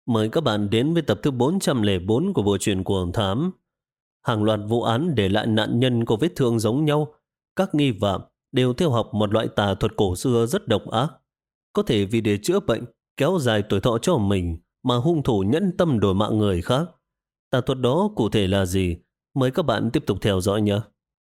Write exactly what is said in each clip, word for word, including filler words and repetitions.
Mời các bạn đến với tập thứ bốn trăm lẻ bốn của bộ truyện Cuồng Thám. Hàng loạt vụ án để lại nạn nhân có vết thương giống nhau. Các nghi phạm đều theo học một loại tà thuật cổ xưa rất độc ác. Có thể vì để chữa bệnh, kéo dài tuổi thọ cho mình mà hung thủ nhẫn tâm đổi mạng người khác. Tà thuật đó cụ thể là gì? Mời các bạn tiếp tục theo dõi nhé.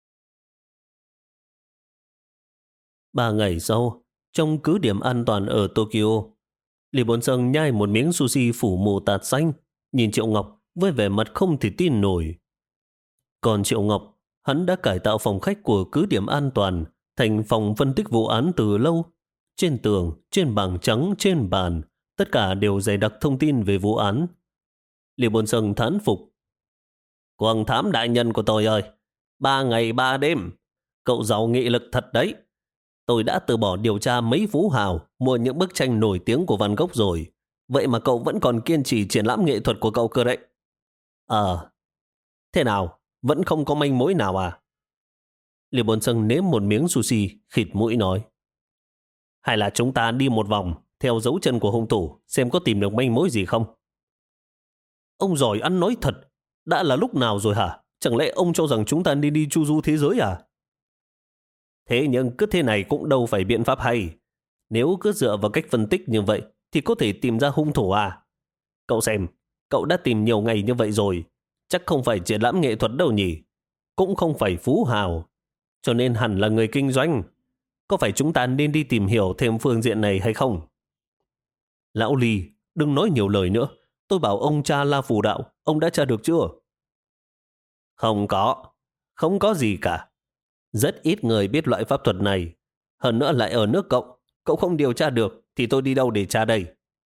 Ba ngày sau, trong cứ điểm an toàn ở Tokyo, Lý Bốn Sơn nhai một miếng sushi phủ mù tạt xanh, nhìn Triệu Ngọc với vẻ mặt không thể tin nổi. Còn Triệu Ngọc, hắn đã cải tạo phòng khách của cứ điểm an toàn thành phòng phân tích vụ án từ lâu. Trên tường, trên bảng trắng, trên bàn, tất cả đều dày đặc thông tin về vụ án. Lý Bốn Sơn thán phục. Cuồng Thám đại nhân của tôi ơi, ba ngày ba đêm, cậu giàu nghị lực thật đấy. Tôi đã từ bỏ điều tra mấy phú hào, mua những bức tranh nổi tiếng của Van Gogh rồi. Vậy mà cậu vẫn còn kiên trì triển lãm nghệ thuật của cậu cơ đấy. Ờ, thế nào? Vẫn không có manh mối nào à? Lý Bốn Sơn nếm một miếng sushi, khịt mũi nói. Hay là chúng ta đi một vòng, theo dấu chân của hung thủ, xem có tìm được manh mối gì không? Ông giỏi ăn nói thật. Đã là lúc nào rồi hả? Chẳng lẽ ông cho rằng chúng ta nên đi chu du thế giới à? Thế nhưng cứ thế này cũng đâu phải biện pháp hay. Nếu cứ dựa vào cách phân tích như vậy thì có thể tìm ra hung thủ à? Cậu xem, cậu đã tìm nhiều ngày như vậy rồi. Chắc không phải triển lãm nghệ thuật đâu nhỉ? Cũng không phải phú hào. Cho nên hẳn là người kinh doanh. Có phải chúng ta nên đi tìm hiểu thêm phương diện này hay không? Lão Lý, đừng nói nhiều lời nữa. Tôi bảo ông tra La Phù Đạo, ông đã tra được chưa? Không có. Không có gì cả. Rất ít người biết loại pháp thuật này. Hơn nữa lại ở nước cậu. Cậu không điều tra được thì tôi đi đâu để tra đây?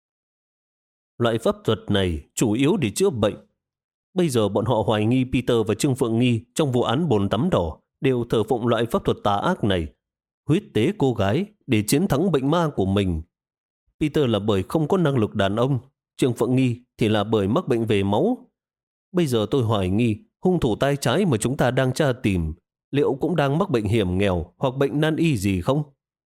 Loại pháp thuật này chủ yếu để chữa bệnh. Bây giờ bọn họ hoài nghi Peter và Trương Phượng Nghi trong vụ án bồn tắm đỏ đều thờ phụng loại pháp thuật tà ác này. Huyết tế cô gái để chiến thắng bệnh ma của mình. Peter là bởi không có năng lực đàn ông. Trương Phượng Nghi thì là bởi mắc bệnh về máu. Bây giờ tôi hoài nghi hung thủ tay trái mà chúng ta đang tra tìm liệu cũng đang mắc bệnh hiểm nghèo hoặc bệnh nan y gì không?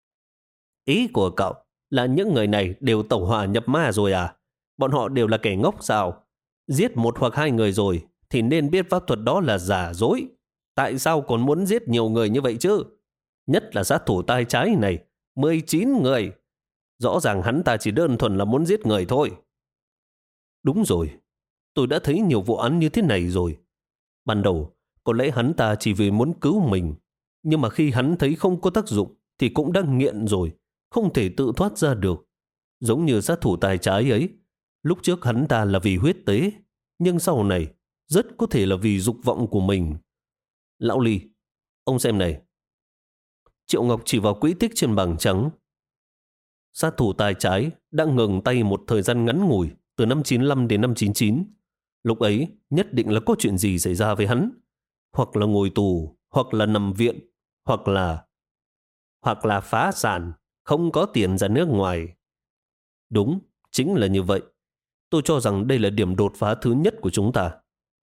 Ý của cậu là những người này đều tẩu hỏa nhập ma rồi à? Bọn họ đều là kẻ ngốc sao? Giết một hoặc hai người rồi thì nên biết pháp thuật đó là giả dối. Tại sao còn muốn giết nhiều người như vậy chứ? Nhất là sát thủ tay trái này, mười chín người. Rõ ràng hắn ta chỉ đơn thuần là muốn giết người thôi. Đúng rồi, tôi đã thấy nhiều vụ án như thế này rồi. Ban đầu, có lẽ hắn ta chỉ vì muốn cứu mình. Nhưng mà khi hắn thấy không có tác dụng thì cũng đang nghiện rồi, không thể tự thoát ra được. Giống như sát thủ tài trái ấy. Lúc trước hắn ta là vì huyết tế, nhưng sau này rất có thể là vì dục vọng của mình. Lão Lý, ông xem này. Triệu Ngọc chỉ vào quỹ tích trên bảng trắng. Sát thủ tài trái đã ngừng tay một thời gian ngắn ngủi từ năm chín lăm đến năm chín chín. Lúc ấy nhất định là có chuyện gì xảy ra với hắn. Hoặc là ngồi tù, hoặc là nằm viện, hoặc là hoặc là phá sản, không có tiền ra nước ngoài. Đúng, chính là như vậy. Tôi cho rằng đây là điểm đột phá thứ nhất của chúng ta.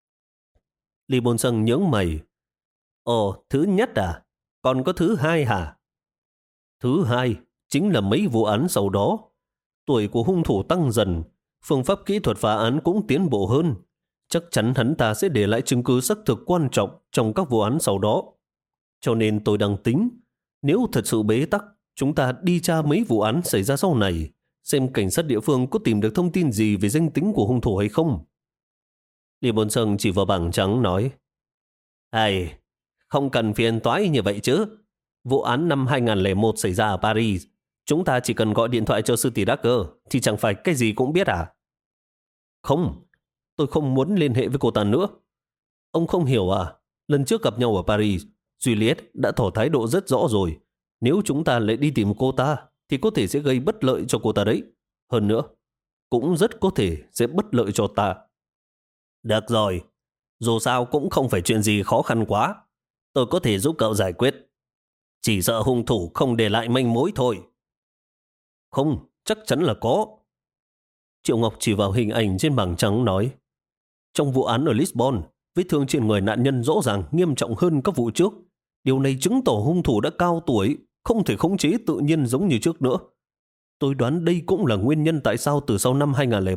Lý Bôn Sân nhướng mày. Ồ, thứ nhất à? Còn có thứ hai hả? Thứ hai chính là mấy vụ án sau đó. Tuổi của hung thủ tăng dần, phương pháp kỹ thuật phá án cũng tiến bộ hơn. Chắc chắn hắn ta sẽ để lại chứng cứ xác thực quan trọng trong các vụ án sau đó. Cho nên tôi đang tính, nếu thật sự bế tắc, chúng ta đi tra mấy vụ án xảy ra sau này, xem cảnh sát địa phương có tìm được thông tin gì về danh tính của hung thủ hay không. Lý Bôn Sơn chỉ vào bảng trắng nói, Hay, không cần phiền toái như vậy chứ. Vụ án năm hai không không một xảy ra ở Paris, chúng ta chỉ cần gọi điện thoại cho sư tỷ Dacker thì chẳng phải cái gì cũng biết à? Không, tôi không muốn liên hệ với cô ta nữa. Ông không hiểu à? Lần trước gặp nhau ở Paris, Juliet đã tỏ thái độ rất rõ rồi. Nếu chúng ta lại đi tìm cô ta, thì có thể sẽ gây bất lợi cho cô ta đấy. Hơn nữa, cũng rất có thể sẽ bất lợi cho ta. Được rồi, dù sao cũng không phải chuyện gì khó khăn quá. Tôi có thể giúp cậu giải quyết. Chỉ sợ hung thủ không để lại manh mối thôi. Không, chắc chắn là có. Triệu Ngọc chỉ vào hình ảnh trên bảng trắng nói, trong vụ án ở Lisbon, vết thương trên người nạn nhân rõ ràng nghiêm trọng hơn các vụ trước. Điều này chứng tỏ hung thủ đã cao tuổi, không thể khống chế tự nhiên giống như trước nữa. Tôi đoán đây cũng là nguyên nhân tại sao từ sau năm hai không không ba,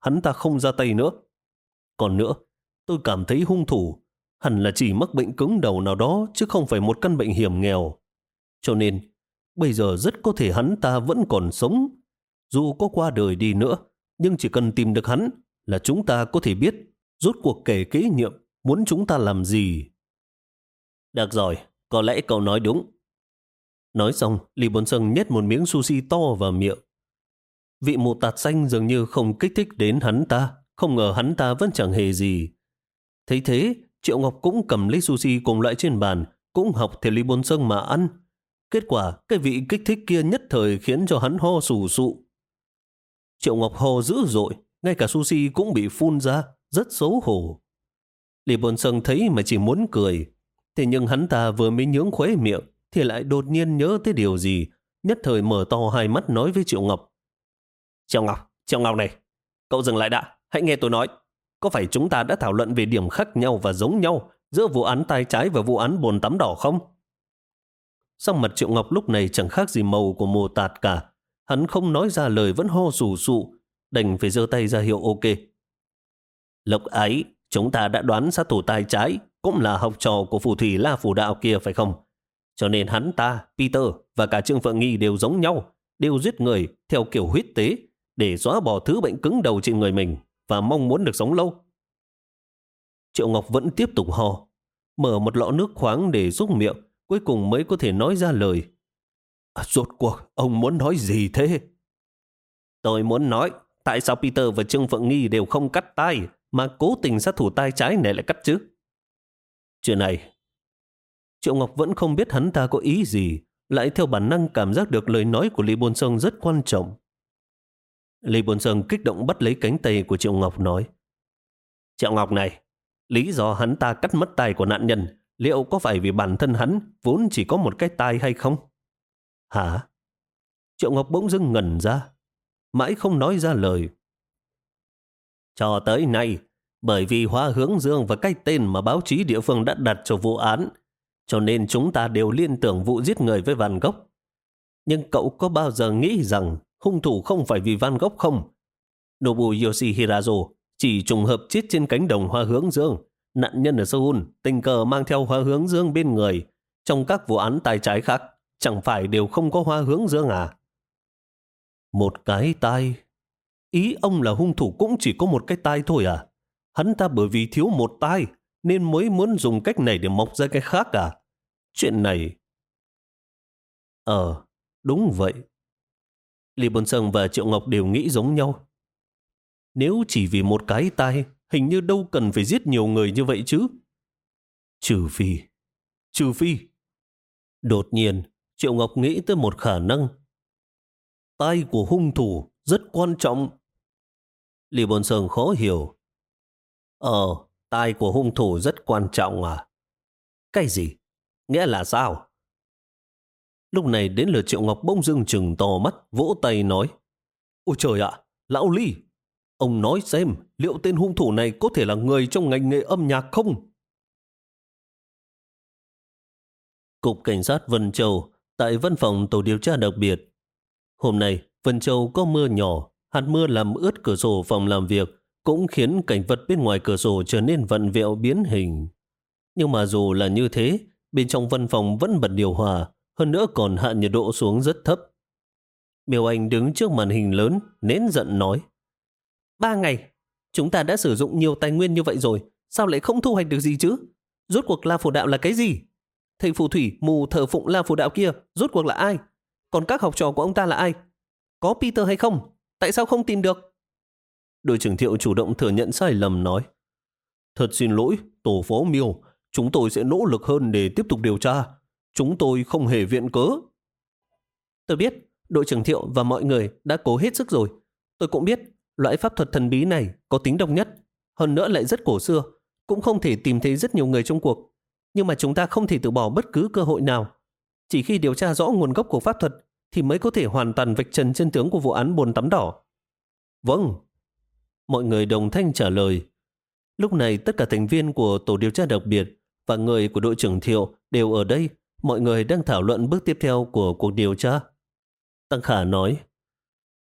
hắn ta không ra tay nữa. Còn nữa, tôi cảm thấy hung thủ hẳn là chỉ mắc bệnh cứng đầu nào đó chứ không phải một căn bệnh hiểm nghèo. Cho nên, bây giờ rất có thể hắn ta vẫn còn sống. Dù có qua đời đi nữa, nhưng chỉ cần tìm được hắn là chúng ta có thể biết rốt cuộc kẻ kế nhiệm muốn chúng ta làm gì. Được rồi, có lẽ cậu nói đúng. Nói xong, Lý Bồn Sân nhét một miếng sushi to vào miệng. Vị mù tạt xanh dường như không kích thích đến hắn ta, không ngờ hắn ta vẫn chẳng hề gì. Thấy thế, Triệu Ngọc cũng cầm lấy sushi cùng loại trên bàn, cũng học theo Lý Bồn Sân mà ăn. Kết quả, cái vị kích thích kia nhất thời khiến cho hắn ho sù sụ. Triệu Ngọc ho dữ dội, ngay cả sushi cũng bị phun ra, rất xấu hổ. Lý Bồn Sân thấy mà chỉ muốn cười. Thế nhưng hắn ta vừa mới nhướng khóe miệng, thì lại đột nhiên nhớ tới điều gì, nhất thời mở to hai mắt nói với Triệu Ngọc. Triệu Ngọc, Triệu Ngọc này, cậu dừng lại đã, hãy nghe tôi nói. Có phải chúng ta đã thảo luận về điểm khác nhau và giống nhau giữa vụ án tay trái và vụ án bồn tắm đỏ không? Sắc mặt Triệu Ngọc lúc này chẳng khác gì màu của mồ tạt cả. Hắn không nói ra lời vẫn ho sù sụ, đành phải giơ tay ra hiệu ok. Lúc ấy, chúng ta đã đoán sát thủ tay trái cũng là học trò của phù thủy La Phù Đạo kia phải không? Cho nên hắn ta, Peter và cả Trương Phượng Nghi đều giống nhau, đều giết người theo kiểu huyết tế để xóa bỏ thứ bệnh cứng đầu trên người mình và mong muốn được sống lâu. Triệu Ngọc vẫn tiếp tục ho, mở một lọ nước khoáng để xúc miệng, cuối cùng mới có thể nói ra lời. À, rốt cuộc ông muốn nói gì thế? Tôi muốn nói, tại sao Peter và Trương Phượng Nghi đều không cắt tay, mà cố tình sát thủ tay trái này lại cắt chứ? Chuyện này, Triệu Ngọc vẫn không biết hắn ta có ý gì, lại theo bản năng cảm giác được lời nói của Lý Bồn Sơn rất quan trọng. Lý Bồn Sơn kích động bắt lấy cánh tay của Triệu Ngọc nói. Triệu Ngọc này, lý do hắn ta cắt mất tay của nạn nhân, liệu có phải vì bản thân hắn vốn chỉ có một cái tai hay không? Hả? Triệu Ngọc bỗng dưng ngẩn ra, mãi không nói ra lời. Cho tới nay, bởi vì Hoa Hướng Dương và cái tên mà báo chí địa phương đã đặt cho vụ án, cho nên chúng ta đều liên tưởng vụ giết người với Van Gogh. Nhưng cậu có bao giờ nghĩ rằng hung thủ không phải vì Van Gogh không? Nobu Yoshihirazo chỉ trùng hợp chết trên cánh đồng Hoa Hướng Dương. Nạn nhân ở Seoul tình cờ mang theo Hoa Hướng Dương bên người. Trong các vụ án tay trái khác, chẳng phải đều không có Hoa Hướng Dương à? Một cái tai? Ý ông là hung thủ cũng chỉ có một cái tai thôi à? Hắn ta bởi vì thiếu một tai nên mới muốn dùng cách này để mọc ra cái khác à? Chuyện này... Ờ, đúng vậy. Lý Bồn Sơn và Triệu Ngọc đều nghĩ giống nhau. Nếu chỉ vì một cái tai, hình như đâu cần phải giết nhiều người như vậy chứ. Trừ phi, trừ phi. Đột nhiên, Triệu Ngọc nghĩ tới một khả năng. Tai của hung thủ rất quan trọng. Lý Bồn Sơn khó hiểu. Ờ, tai của hung thủ rất quan trọng à? Cái gì? Nghĩa là sao? Lúc này đến lượt Triệu Ngọc bỗng dưng trừng to mắt, vỗ tay nói. Ôi trời ạ, lão Lý, ông nói xem liệu tên hung thủ này có thể là người trong ngành nghề âm nhạc không? Cục Cảnh sát Vân Châu, tại văn phòng tổ điều tra đặc biệt. Hôm nay, Vân Châu có mưa nhỏ, hạt mưa làm ướt cửa sổ phòng làm việc, cũng khiến cảnh vật bên ngoài cửa sổ trở nên vặn vẹo biến hình. Nhưng mà dù là như thế, bên trong văn phòng vẫn bật điều hòa, hơn nữa còn hạ nhiệt độ xuống rất thấp. Miêu Anh đứng trước màn hình lớn, nén giận nói. Ba ngày, chúng ta đã sử dụng nhiều tài nguyên như vậy rồi, sao lại không thu hoạch được gì chứ? Rốt cuộc La Phù Đạo là cái gì? Thầy phù thủy mù thờ phụng La Phù Đạo kia, rốt cuộc là ai? Còn các học trò của ông ta là ai? Có Peter hay không? Tại sao không tìm được? Đội trưởng Thiệu chủ động thừa nhận sai lầm nói. Thật xin lỗi, tổ phó Miêu, chúng tôi sẽ nỗ lực hơn để tiếp tục điều tra. Chúng tôi không hề viện cớ. Tôi biết, đội trưởng Thiệu và mọi người đã cố hết sức rồi. Tôi cũng biết, loại pháp thuật thần bí này có tính độc nhất, hơn nữa lại rất cổ xưa, cũng không thể tìm thấy rất nhiều người trong cuộc. Nhưng mà chúng ta không thể từ bỏ bất cứ cơ hội nào. Chỉ khi điều tra rõ nguồn gốc của pháp thuật thì mới có thể hoàn toàn vạch trần chân tướng của vụ án bồn tắm đỏ. Vâng. Mọi người đồng thanh trả lời. Lúc này tất cả thành viên của tổ điều tra đặc biệt và người của đội trưởng Thiệu đều ở đây. Mọi người đang thảo luận bước tiếp theo của cuộc điều tra. Tăng Khả nói.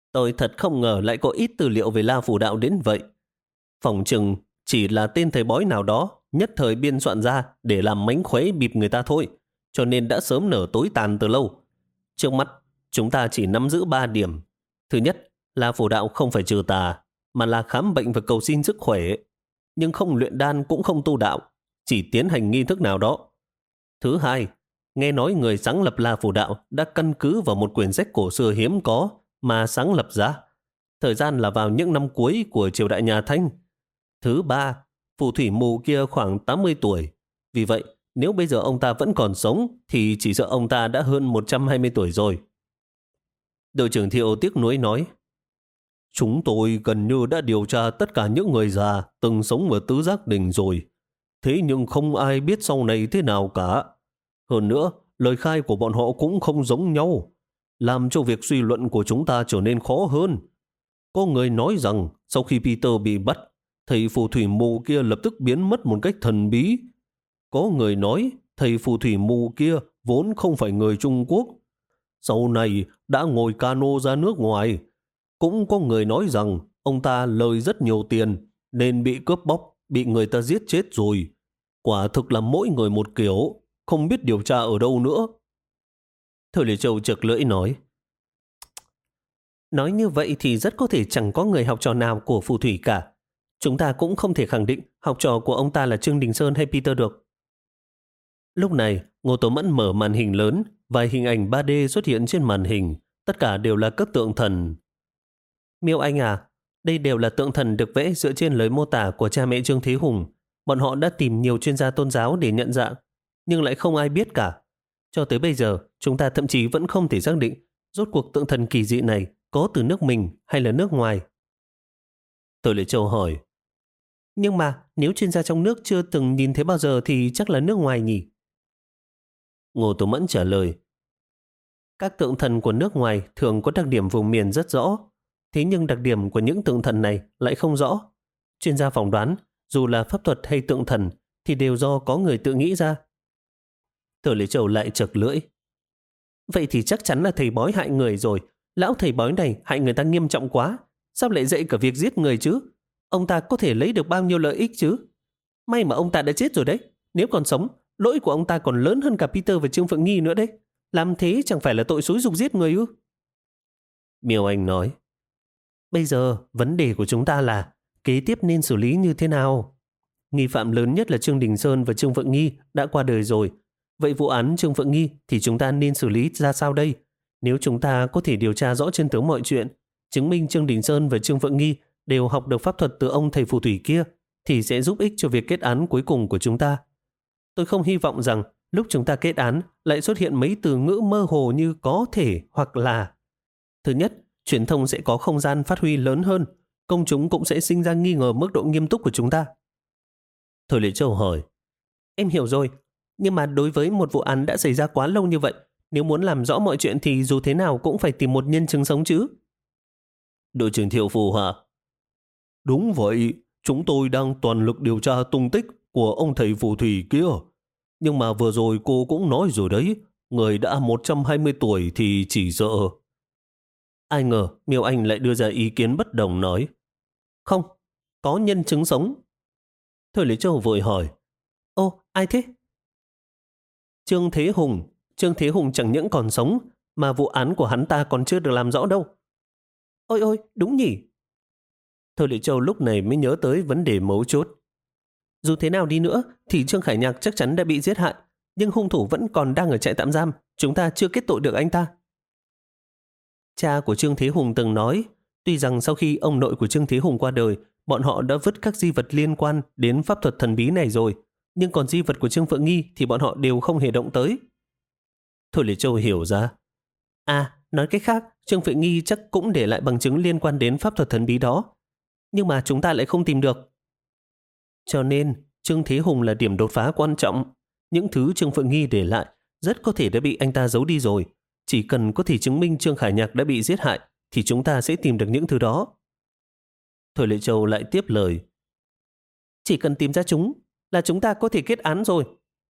Tôi thật không ngờ lại có ít tư liệu về La Phủ Đạo đến vậy. Phỏng chừng chỉ là tên thầy bói nào đó nhất thời biên soạn ra để làm mánh khóe bịp người ta thôi, cho nên đã sớm nở tối tàn từ lâu. Trước mắt, chúng ta chỉ nắm giữ ba điểm. Thứ nhất, La Phủ Đạo không phải trừ tà, mà là khám bệnh và cầu xin sức khỏe, nhưng không luyện đan cũng không tu đạo, chỉ tiến hành nghi thức nào đó. Thứ hai, nghe nói người sáng lập La Phủ Đạo đã căn cứ vào một quyển sách cổ xưa hiếm có mà sáng lập ra. Thời gian là vào những năm cuối của triều đại nhà Thanh. Thứ ba, phù thủy mù kia khoảng tám mươi tuổi. Vì vậy, nếu bây giờ ông ta vẫn còn sống thì chỉ sợ ông ta đã hơn một trăm hai mươi tuổi rồi. Đội trưởng Thiệu tiếc nuối nói, chúng tôi gần như đã điều tra tất cả những người già từng sống ở Tứ Giác Đình rồi. Thế nhưng không ai biết sau này thế nào cả. Hơn nữa, lời khai của bọn họ cũng không giống nhau, làm cho việc suy luận của chúng ta trở nên khó hơn. Có người nói rằng sau khi Peter bị bắt, thầy phù thủy mù kia lập tức biến mất một cách thần bí. Có người nói thầy phù thủy mù kia vốn không phải người Trung Quốc, sau này đã ngồi cano ra nước ngoài. Cũng có người nói rằng ông ta lời rất nhiều tiền nên bị cướp bóc, bị người ta giết chết rồi. Quả thực là mỗi người một kiểu, không biết điều tra ở đâu nữa. Thời Lê Châu chực lưỡi nói, nói như vậy thì rất có thể chẳng có người học trò nào của phù thủy cả. Chúng ta cũng không thể khẳng định học trò của ông ta là Trương Đình Sơn hay Peter được. Lúc này, Ngô Tố Mẫn mở màn hình lớn, vài hình ảnh ba D xuất hiện trên màn hình, tất cả đều là các tượng thần. Miêu Anh à, đây đều là tượng thần được vẽ dựa trên lời mô tả của cha mẹ Trương Thế Hùng. Bọn họ đã tìm nhiều chuyên gia tôn giáo để nhận dạng, nhưng lại không ai biết cả. Cho tới bây giờ, chúng ta thậm chí vẫn không thể xác định rốt cuộc tượng thần kỳ dị này có từ nước mình hay là nước ngoài. Tôi lại Châu hỏi, nhưng mà nếu chuyên gia trong nước chưa từng nhìn thấy bao giờ thì chắc là nước ngoài nhỉ? Ngô Tố Mẫn trả lời, các tượng thần của nước ngoài thường có đặc điểm vùng miền rất rõ, thế nhưng đặc điểm của những tượng thần này lại không rõ. Chuyên gia phỏng đoán, dù là pháp thuật hay tượng thần thì đều do có người tự nghĩ ra. Tôi lấy Châu lại chật lưỡi. Vậy thì chắc chắn là thầy bói hại người rồi. Lão thầy bói này hại người ta nghiêm trọng quá. Sao lại dạy cả việc giết người chứ? Ông ta có thể lấy được bao nhiêu lợi ích chứ? May mà ông ta đã chết rồi đấy. Nếu còn sống, lỗi của ông ta còn lớn hơn cả Peter và Trương Phượng Nghi nữa đấy. Làm thế chẳng phải là tội xúi giục giết người ư? Miêu Anh nói, bây giờ vấn đề của chúng ta là kế tiếp nên xử lý như thế nào? Nghi phạm lớn nhất là Trương Đình Sơn và Trương Phượng Nghi đã qua đời rồi. Vậy vụ án Trương Phượng Nghi thì chúng ta nên xử lý ra sao đây? Nếu chúng ta có thể điều tra rõ chân tướng mọi chuyện, chứng minh Trương Đình Sơn và Trương Phượng Nghi đều học được pháp thuật từ ông thầy phù thủy kia, thì sẽ giúp ích cho việc kết án cuối cùng của chúng ta. Tôi không hy vọng rằng lúc chúng ta kết án lại xuất hiện mấy từ ngữ mơ hồ như có thể hoặc là. Thứ nhất, truyền thông sẽ có không gian phát huy lớn hơn, công chúng cũng sẽ sinh ra nghi ngờ mức độ nghiêm túc của chúng ta. Thời Lệ Châu hỏi, em hiểu rồi, nhưng mà đối với một vụ án đã xảy ra quá lâu như vậy, nếu muốn làm rõ mọi chuyện thì dù thế nào cũng phải tìm một nhân chứng sống chứ. Đội trưởng Thiệu phù họa, đúng vậy, chúng tôi đang toàn lực điều tra tung tích của ông thầy phù thủy kia. Nhưng mà vừa rồi cô cũng nói rồi đấy, người đã một trăm hai mươi tuổi thì chỉ sợ. Ai ngờ Miêu Anh lại đưa ra ý kiến bất đồng nói, không, có nhân chứng sống. Thời Lý Châu vội hỏi, ô, ai thế? Trương Thế Hùng. Trương Thế Hùng chẳng những còn sống, mà vụ án của hắn ta còn chưa được làm rõ đâu. Ôi ôi, đúng nhỉ? Thời Lý Châu lúc này mới nhớ tới vấn đề mấu chốt. Dù thế nào đi nữa, thì Trương Khải Nhạc chắc chắn đã bị giết hại, nhưng hung thủ vẫn còn đang ở trại tạm giam, chúng ta chưa kết tội được anh ta. Cha của Trương Thế Hùng từng nói, tuy rằng sau khi ông nội của Trương Thế Hùng qua đời, bọn họ đã vứt các di vật liên quan đến pháp thuật thần bí này rồi, nhưng còn di vật của Trương Phượng Nghi thì bọn họ đều không hề động tới. Thôi Lê Châu hiểu ra. À, nói cách khác, Trương Phượng Nghi chắc cũng để lại bằng chứng liên quan đến pháp thuật thần bí đó, nhưng mà chúng ta lại không tìm được. Cho nên, Trương Thế Hùng là điểm đột phá quan trọng. Những thứ Trương Phượng Nghi để lại rất có thể đã bị anh ta giấu đi rồi. Chỉ cần có thể chứng minh Trương Khải Nhạc đã bị giết hại thì chúng ta sẽ tìm được những thứ đó. Thôi Lệ Châu lại tiếp lời. Chỉ cần tìm ra chúng là chúng ta có thể kết án rồi.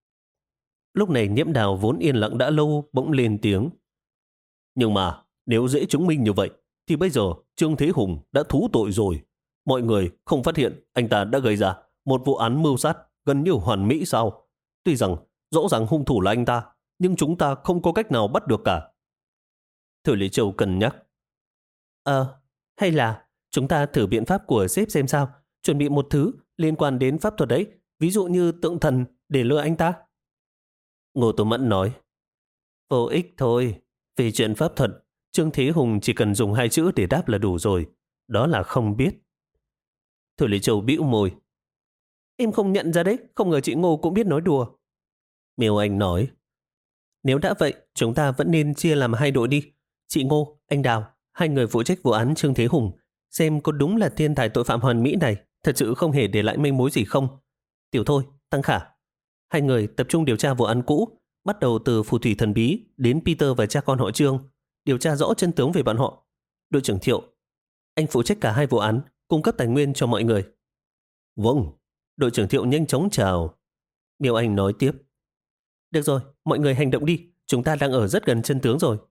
Lúc này Nhiễm Đào vốn yên lặng đã lâu bỗng lên tiếng. Nhưng mà nếu dễ chứng minh như vậy thì bây giờ Trương Thế Hùng đã thú tội rồi. Mọi người không phát hiện anh ta đã gây ra một vụ án mưu sát gần như hoàn mỹ sao? Tuy rằng rõ ràng hung thủ là anh ta, nhưng chúng ta không có cách nào bắt được cả. Thời Lý Châu cân nhắc. Ờ, hay là chúng ta thử biện pháp của sếp xem sao, chuẩn bị một thứ liên quan đến pháp thuật đấy, ví dụ như tượng thần để lừa anh ta. Ngô Tô Mẫn nói, vô ích thôi, vì chuyện pháp thuật, Trương Thế Hùng chỉ cần dùng hai chữ để đáp là đủ rồi, đó là không biết. Thời Lý Châu bĩu môi, em không nhận ra đấy, không ngờ chị Ngô cũng biết nói đùa. Miêu Anh nói, nếu đã vậy, chúng ta vẫn nên chia làm hai đội đi. Chị Ngô, anh Đào, hai người phụ trách vụ án Trương Thế Hùng, xem có đúng là thiên tài tội phạm hoàn mỹ này thật sự không hề để lại manh mối gì không. Tiểu Thôi, Tăng Khả, hai người tập trung điều tra vụ án cũ, bắt đầu từ phù thủy thần bí đến Peter và cha con họ Trương, điều tra rõ chân tướng về bọn họ. Đội trưởng Thiệu, anh phụ trách cả hai vụ án, cung cấp tài nguyên cho mọi người. Vâng, đội trưởng Thiệu nhanh chóng chào. Miêu Anh nói tiếp, được rồi, mọi người hành động đi, chúng ta đang ở rất gần chân tướng rồi.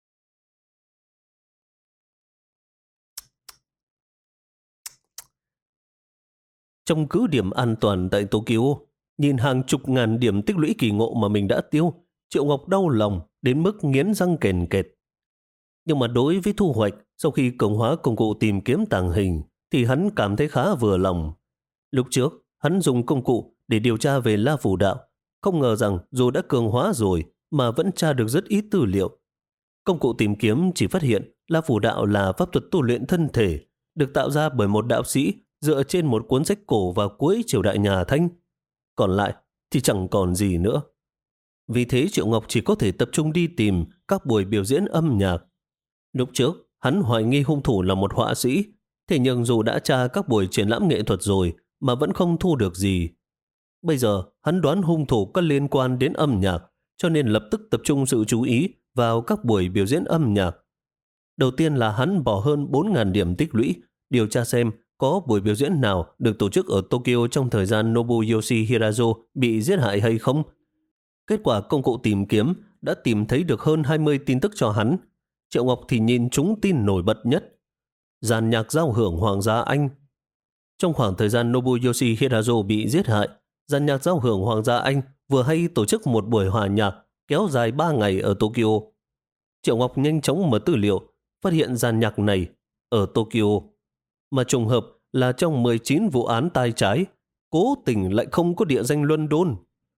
Trong cứ điểm an toàn tại Tokyo, nhìn hàng chục ngàn điểm tích lũy kỳ ngộ mà mình đã tiêu, Triệu Ngọc đau lòng đến mức nghiến răng kèn kẹt. Nhưng mà đối với thu hoạch sau khi cường hóa công cụ tìm kiếm tàng hình thì hắn cảm thấy khá vừa lòng. Lúc trước, hắn dùng công cụ để điều tra về La Phù Đạo, không ngờ rằng dù đã cường hóa rồi mà vẫn tra được rất ít tư liệu. Công cụ tìm kiếm chỉ phát hiện La Phù Đạo là pháp thuật tu luyện thân thể, được tạo ra bởi một đạo sĩ dựa trên một cuốn sách cổ vào cuối triều đại nhà Thanh. Còn lại thì chẳng còn gì nữa. Vì thế Triệu Ngọc chỉ có thể tập trung đi tìm các buổi biểu diễn âm nhạc. Lúc trước, hắn hoài nghi hung thủ là một họa sĩ, thế nhưng dù đã tra các buổi triển lãm nghệ thuật rồi mà vẫn không thu được gì. Bây giờ, hắn đoán hung thủ có liên quan đến âm nhạc, cho nên lập tức tập trung sự chú ý vào các buổi biểu diễn âm nhạc. Đầu tiên là hắn bỏ hơn bốn nghìn điểm tích lũy, điều tra xem có buổi biểu diễn nào được tổ chức ở Tokyo trong thời gian Nobuyoshi Hirazo bị giết hại hay không. Kết quả công cụ tìm kiếm đã tìm thấy được hơn hai mươi tin tức cho hắn. Triệu Ngọc thì nhìn chúng tin nổi bật nhất. Dàn nhạc giao hưởng Hoàng gia Anh. Trong khoảng thời gian Nobuyoshi Hirazo bị giết hại, dàn nhạc giao hưởng Hoàng gia Anh vừa hay tổ chức một buổi hòa nhạc kéo dài ba ngày ở Tokyo. Triệu Ngọc nhanh chóng mở tư liệu, phát hiện dàn nhạc này ở Tokyo. Mà trùng hợp là trong mười chín vụ án tai trái, cố tình lại không có địa danh London.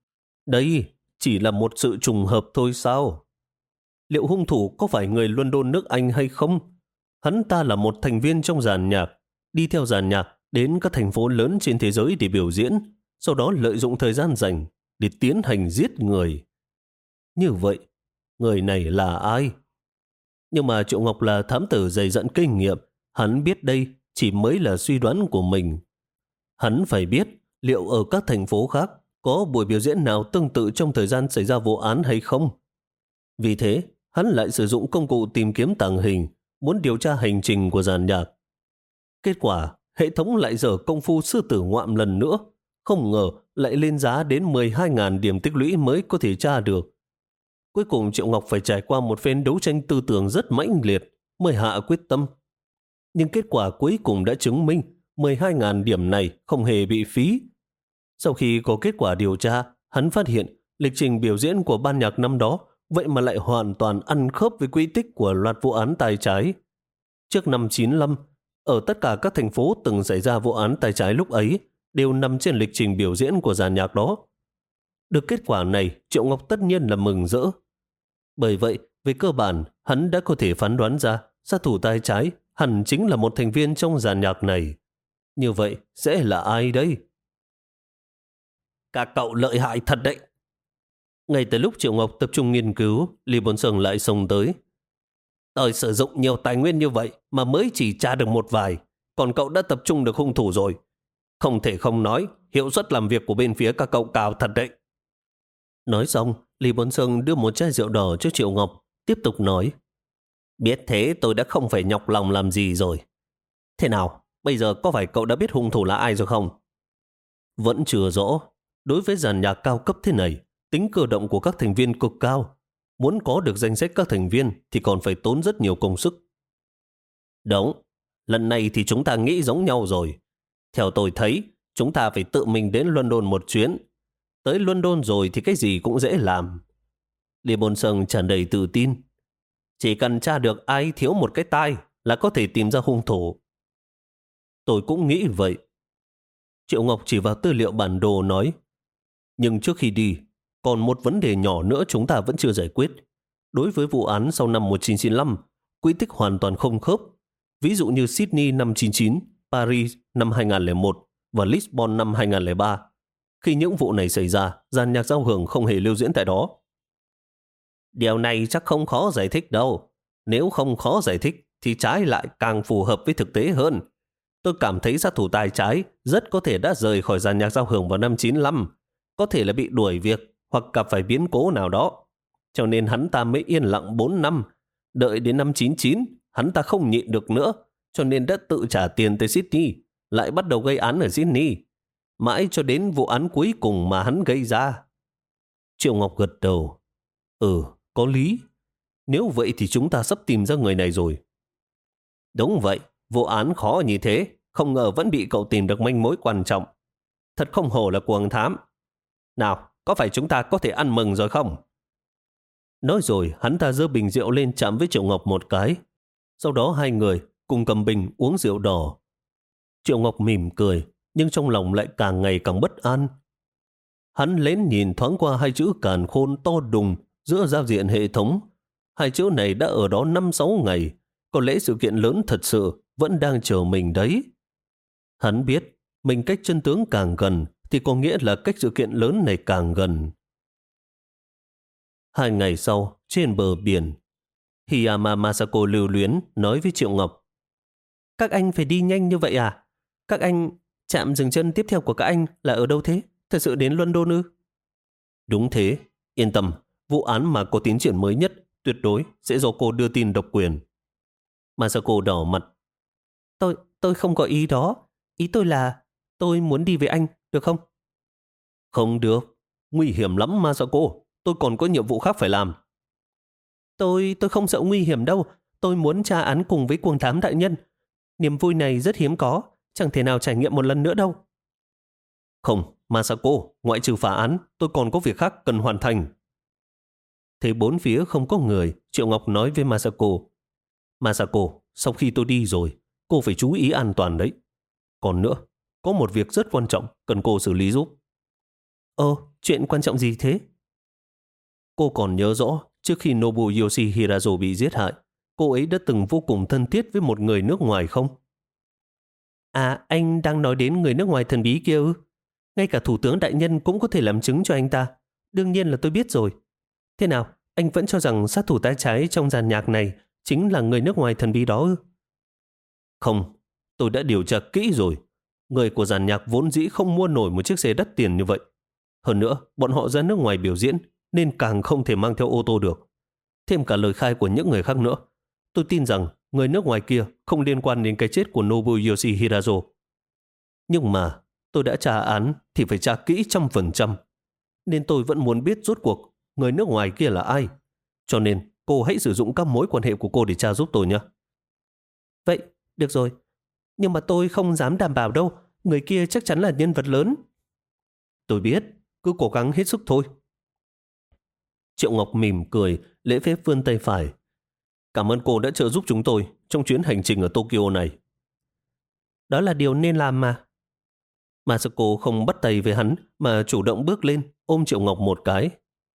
Đây chỉ là một sự trùng hợp thôi sao? Liệu hung thủ có phải người London nước Anh hay không? Hắn ta là một thành viên trong dàn nhạc, đi theo dàn nhạc đến các thành phố lớn trên thế giới để biểu diễn, sau đó lợi dụng thời gian rảnh để tiến hành giết người. Như vậy, người này là ai? Nhưng mà Triệu Ngọc là thám tử dày dặn kinh nghiệm, hắn biết đây chỉ mới là suy đoán của mình. Hắn phải biết liệu ở các thành phố khác có buổi biểu diễn nào tương tự trong thời gian xảy ra vụ án hay không. Vì thế, hắn lại sử dụng công cụ tìm kiếm tàng hình, muốn điều tra hành trình của dàn nhạc. Kết quả, hệ thống lại dở công phu sư tử ngoạm lần nữa, không ngờ lại lên giá đến mười hai nghìn điểm tích lũy mới có thể tra được. Cuối cùng Triệu Ngọc phải trải qua một phen đấu tranh tư tưởng rất mãnh liệt mới hạ quyết tâm. Nhưng kết quả cuối cùng đã chứng minh mười hai nghìn điểm này không hề bị phí. Sau khi có kết quả điều tra, hắn phát hiện lịch trình biểu diễn của ban nhạc năm đó vậy mà lại hoàn toàn ăn khớp với quỹ tích của loạt vụ án tai trái. Trước năm chín lăm, ở tất cả các thành phố từng xảy ra vụ án tai trái lúc ấy đều nằm trên lịch trình biểu diễn của dàn nhạc đó. Được kết quả này, Triệu Ngọc tất nhiên là mừng rỡ. Bởi vậy, về cơ bản, hắn đã có thể phán đoán ra sát thủ tai trái hẳn chính là một thành viên trong dàn nhạc này. Như vậy, sẽ là ai đây? Các cậu lợi hại thật đấy. Ngay từ lúc Triệu Ngọc tập trung nghiên cứu, Lý Bốn Sơn lại xông tới. Tôi sử dụng nhiều tài nguyên như vậy mà mới chỉ tra được một vài, còn cậu đã tập trung được hung thủ rồi. Không thể không nói, hiệu suất làm việc của bên phía các cậu cao thật đấy. Nói xong, Lý Bốn Sơn đưa một chai rượu đỏ cho Triệu Ngọc, tiếp tục nói. Biết thế tôi đã không phải nhọc lòng làm gì rồi. Thế nào, bây giờ có phải cậu đã biết hung thủ là ai rồi không? Vẫn chưa rõ. Đối với dàn nhạc cao cấp thế này, tính cơ động của các thành viên cực cao. Muốn có được danh sách các thành viên thì còn phải tốn rất nhiều công sức. Đúng, lần này thì chúng ta nghĩ giống nhau rồi. Theo tôi thấy, chúng ta phải tự mình đến London một chuyến. Tới London rồi thì cái gì cũng dễ làm. Lý Bôn Sơn tràn đầy tự tin. Chỉ cần tra được ai thiếu một cái tai là có thể tìm ra hung thủ. Tôi cũng nghĩ vậy. Triệu Ngọc chỉ vào tư liệu bản đồ nói, nhưng trước khi đi, còn một vấn đề nhỏ nữa chúng ta vẫn chưa giải quyết. Đối với vụ án sau năm một nghìn chín trăm chín mươi lăm, quỹ tích hoàn toàn không khớp. Ví dụ như Sydney năm chín chín, Paris năm hai không không một và Lisbon năm hai không không ba. Khi những vụ này xảy ra, dàn nhạc giao hưởng không hề lưu diễn tại đó. Điều này chắc không khó giải thích đâu. Nếu không khó giải thích, thì trái lại càng phù hợp với thực tế hơn. Tôi cảm thấy sát thủ tay trái rất có thể đã rời khỏi dàn nhạc giao hưởng vào năm chín lăm. Có thể là bị đuổi việc hoặc gặp phải biến cố nào đó. Cho nên hắn ta mới yên lặng bốn năm. Đợi đến năm chín chín, hắn ta không nhịn được nữa, cho nên đã tự trả tiền tới Sydney, lại bắt đầu gây án ở Sydney. Mãi cho đến vụ án cuối cùng mà hắn gây ra. Triệu Ngọc gật đầu. Ừ, có lý. Nếu vậy thì chúng ta sắp tìm ra người này rồi. Đúng vậy, vụ án khó như thế, không ngờ vẫn bị cậu tìm được manh mối quan trọng. Thật không hổ là cuồng thám. Nào, có phải chúng ta có thể ăn mừng rồi không? Nói rồi, hắn ta giơ bình rượu lên chạm với Triệu Ngọc một cái. Sau đó hai người cùng cầm bình uống rượu đỏ. Triệu Ngọc mỉm cười, nhưng trong lòng lại càng ngày càng bất an. Hắn lén nhìn thoáng qua hai chữ càn khôn to đùng giữa giao diện hệ thống. Hai chữ này đã ở đó năm sáu ngày. Có lẽ sự kiện lớn thật sự vẫn đang chờ mình đấy. Hắn biết mình cách chân tướng càng gần thì có nghĩa là cách sự kiện lớn này càng gần. Hai ngày sau, trên bờ biển, Hiyama Masako lưu luyến nói với Triệu Ngọc. Các anh phải đi nhanh như vậy à? Các anh, trạm dừng chân tiếp theo của các anh là ở đâu thế? Thật sự đến London ư? Đúng thế, yên tâm, vụ án mà có tiến triển mới nhất tuyệt đối sẽ do cô đưa tin độc quyền. Masako đỏ mặt. Tôi, tôi không có ý đó. Ý tôi là tôi muốn đi với anh, được không? Không được, nguy hiểm lắm Masako. Tôi còn có nhiệm vụ khác phải làm. Tôi, tôi không sợ nguy hiểm đâu. Tôi muốn tra án cùng với cuồng thám đại nhân. Niềm vui này rất hiếm có, chẳng thể nào trải nghiệm một lần nữa đâu. Không, Masako, ngoại trừ phá án, tôi còn có việc khác cần hoàn thành. Thấy bốn phía không có người, Triệu Ngọc nói với Masako. Masako, sau khi tôi đi rồi, cô phải chú ý an toàn đấy. Còn nữa, có một việc rất quan trọng cần cô xử lý giúp. Ồ, chuyện quan trọng gì thế? Cô còn nhớ rõ, trước khi Nobu Yoshihirazo bị giết hại, cô ấy đã từng vô cùng thân thiết với một người nước ngoài không? À, anh đang nói đến người nước ngoài thần bí kia ư? Ngay cả thủ tướng đại nhân cũng có thể làm chứng cho anh ta. Đương nhiên là tôi biết rồi. Thế nào, anh vẫn cho rằng sát thủ tay trái trong dàn nhạc này chính là người nước ngoài thần bí đó ư? Không, tôi đã điều tra kỹ rồi. Người của dàn nhạc vốn dĩ không mua nổi một chiếc xe đắt tiền như vậy. Hơn nữa, bọn họ ra nước ngoài biểu diễn nên càng không thể mang theo ô tô được. Thêm cả lời khai của những người khác nữa. Tôi tin rằng người nước ngoài kia không liên quan đến cái chết của Nobu Yoshihirazo. Nhưng mà tôi đã tra án thì phải tra kỹ trăm phần trăm. Nên tôi vẫn muốn biết rốt cuộc người nước ngoài kia là ai. Cho nên cô hãy sử dụng các mối quan hệ của cô để tra giúp tôi nhé. Vậy, được rồi. Nhưng mà tôi không dám đảm bảo đâu. Người kia chắc chắn là nhân vật lớn. Tôi biết, cứ cố gắng hết sức thôi. Triệu Ngọc mỉm cười, lễ phép vươn tay phải. Cảm ơn cô đã trợ giúp chúng tôi trong chuyến hành trình ở Tokyo này. Đó là điều nên làm mà. Masako không bắt tay với hắn mà chủ động bước lên, ôm Triệu Ngọc một cái.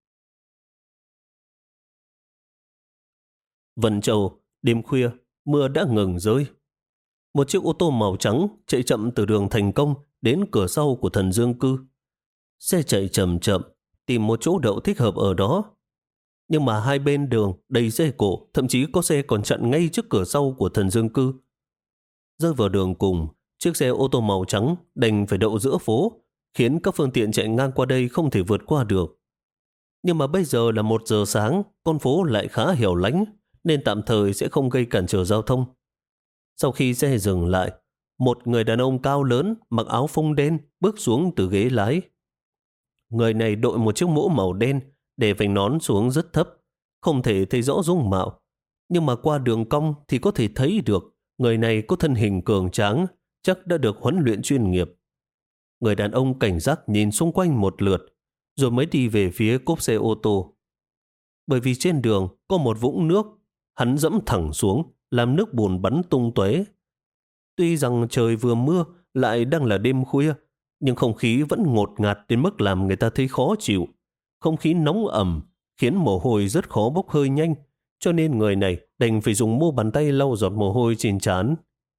Vân Châu, đêm khuya, mưa đã ngừng rơi. Một chiếc ô tô màu trắng chạy chậm từ đường Thành Công đến cửa sau của Thần Dương Cư. Xe chạy chậm chậm, tìm một chỗ đậu thích hợp ở đó. Nhưng mà hai bên đường đầy xe cộ, thậm chí có xe còn chặn ngay trước cửa sau của Thần Dương Cư. Rơi vào đường cùng, chiếc xe ô tô màu trắng đành phải đậu giữa phố, khiến các phương tiện chạy ngang qua đây không thể vượt qua được. Nhưng mà bây giờ là một giờ sáng, con phố lại khá hẻo lánh, nên tạm thời sẽ không gây cản trở giao thông. Sau khi xe dừng lại, một người đàn ông cao lớn mặc áo phông đen bước xuống từ ghế lái. Người này đội một chiếc mũ màu đen, để vành nón xuống rất thấp, không thể thấy rõ dung mạo. Nhưng mà qua đường cong thì có thể thấy được người này có thân hình cường tráng, chắc đã được huấn luyện chuyên nghiệp. Người đàn ông cảnh giác nhìn xung quanh một lượt, rồi mới đi về phía cốp xe ô tô. Bởi vì trên đường có một vũng nước, hắn dẫm thẳng xuống, làm nước bùn bắn tung tóe. Tuy rằng trời vừa mưa, lại đang là đêm khuya, nhưng không khí vẫn ngột ngạt đến mức làm người ta thấy khó chịu. Không khí nóng ẩm, khiến mồ hôi rất khó bốc hơi nhanh, cho nên người này đành phải dùng mu bàn tay lau giọt mồ hôi trên trán.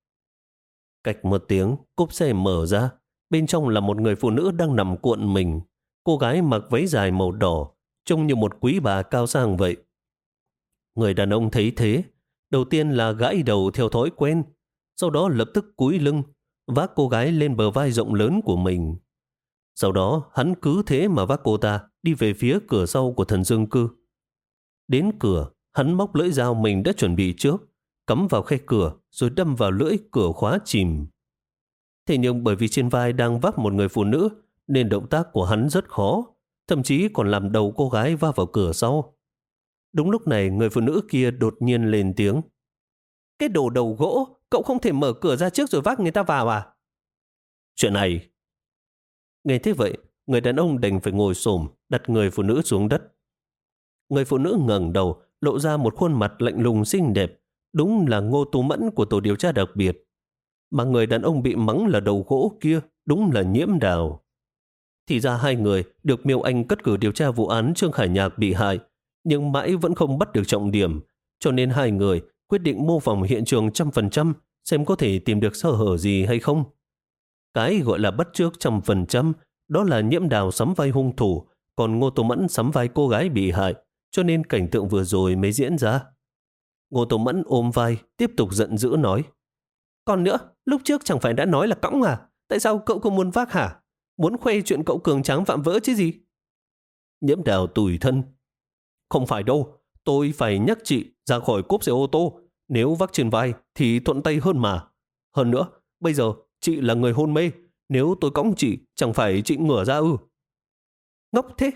Cạch một tiếng, cốp xe mở ra. Bên trong là một người phụ nữ đang nằm cuộn mình. Cô gái mặc váy dài màu đỏ, trông như một quý bà cao sang vậy. Người đàn ông thấy thế, đầu tiên là gãi đầu theo thói quen, sau đó lập tức cúi lưng, vác cô gái lên bờ vai rộng lớn của mình. Sau đó hắn cứ thế mà vác cô ta đi về phía cửa sau của thần dương cư. Đến cửa, hắn móc lưỡi dao mình đã chuẩn bị trước, cắm vào khe cửa rồi đâm vào lưỡi cửa khóa chìm. Thế nhưng bởi vì trên vai đang vác một người phụ nữ nên động tác của hắn rất khó, thậm chí còn làm đầu cô gái va vào cửa sau. Đúng lúc này người phụ nữ kia đột nhiên lên tiếng. Cái đồ đầu gỗ, cậu không thể mở cửa ra trước rồi vác người ta vào à? Chuyện này... Nghe thế vậy, người đàn ông đành phải ngồi xổm đặt người phụ nữ xuống đất. Người phụ nữ ngẩng đầu, lộ ra một khuôn mặt lạnh lùng xinh đẹp, đúng là Ngô Tú Mẫn của tổ điều tra đặc biệt. Mà người đàn ông bị mắng là đầu gỗ kia đúng là Nhiễm Đào. Thì ra hai người được Miêu Anh cất cử điều tra vụ án Trương Khải Nhạc bị hại, nhưng mãi vẫn không bắt được trọng điểm, cho nên hai người quyết định mô phỏng hiện trường trăm phần trăm xem có thể tìm được sơ hở gì hay không. Cái gọi là bắt chước trăm phần trăm đó là Nhiễm Đào sắm vai hung thủ, còn Ngô Tô Mẫn sắm vai cô gái bị hại, cho nên cảnh tượng vừa rồi mới diễn ra. Ngô Tô Mẫn ôm vai, tiếp tục giận dữ nói. Còn nữa, lúc trước chẳng phải đã nói là cõng à? Tại sao cậu không muốn vác hả? Muốn khoe chuyện cậu cường tráng vạm vỡ chứ gì? Nhiễm Đào tủi thân. Không phải đâu, tôi phải nhắc chị ra khỏi cốp xe ô tô. Nếu vác trên vai thì thuận tay hơn mà. Hơn nữa, bây giờ chị là người hôn mê. Nếu tôi cõng chị, chẳng phải chị ngửa ra ư? Ngốc thế.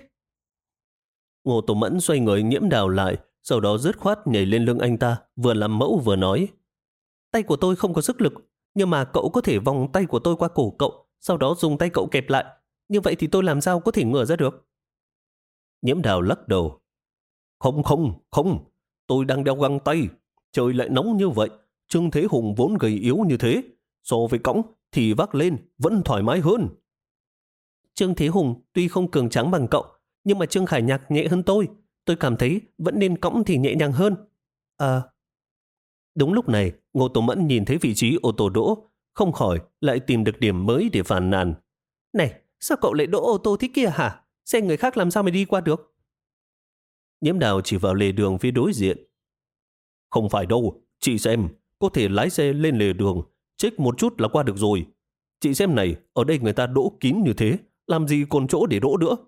Ngô Tô Mẫn xoay người Nhiễm Đào lại, sau đó dứt khoát nhảy lên lưng anh ta, vừa làm mẫu vừa nói. Tay của tôi không có sức lực, nhưng mà cậu có thể vòng tay của tôi qua cổ cậu, sau đó dùng tay cậu kẹp lại. Như vậy thì tôi làm sao có thể ngửa ra được? Nhiễm Đào lắc đầu. Không không, không, tôi đang đeo găng tay. Trời lại nóng như vậy, Trương Thế Hùng vốn gầy yếu như thế. So với cõng thì vác lên vẫn thoải mái hơn. Trương Thế Hùng tuy không cường tráng bằng cậu, nhưng mà Trương Khải Nhạc nhẹ hơn tôi. Tôi cảm thấy vẫn nên cõng thì nhẹ nhàng hơn. À... Đúng lúc này, Ngô Tô Mẫn nhìn thấy vị trí ô tô đỗ, không khỏi lại tìm được điểm mới để phàn nàn. Này, sao cậu lại đỗ ô tô thế kia hả? Xe người khác làm sao mà đi qua được? Nhiễm Đào chỉ vào lề đường phía đối diện. Không phải đâu, chị xem, có thể lái xe lên lề đường, check một chút là qua được rồi. Chị xem này, ở đây người ta đỗ kín như thế, làm gì còn chỗ để đỗ nữa?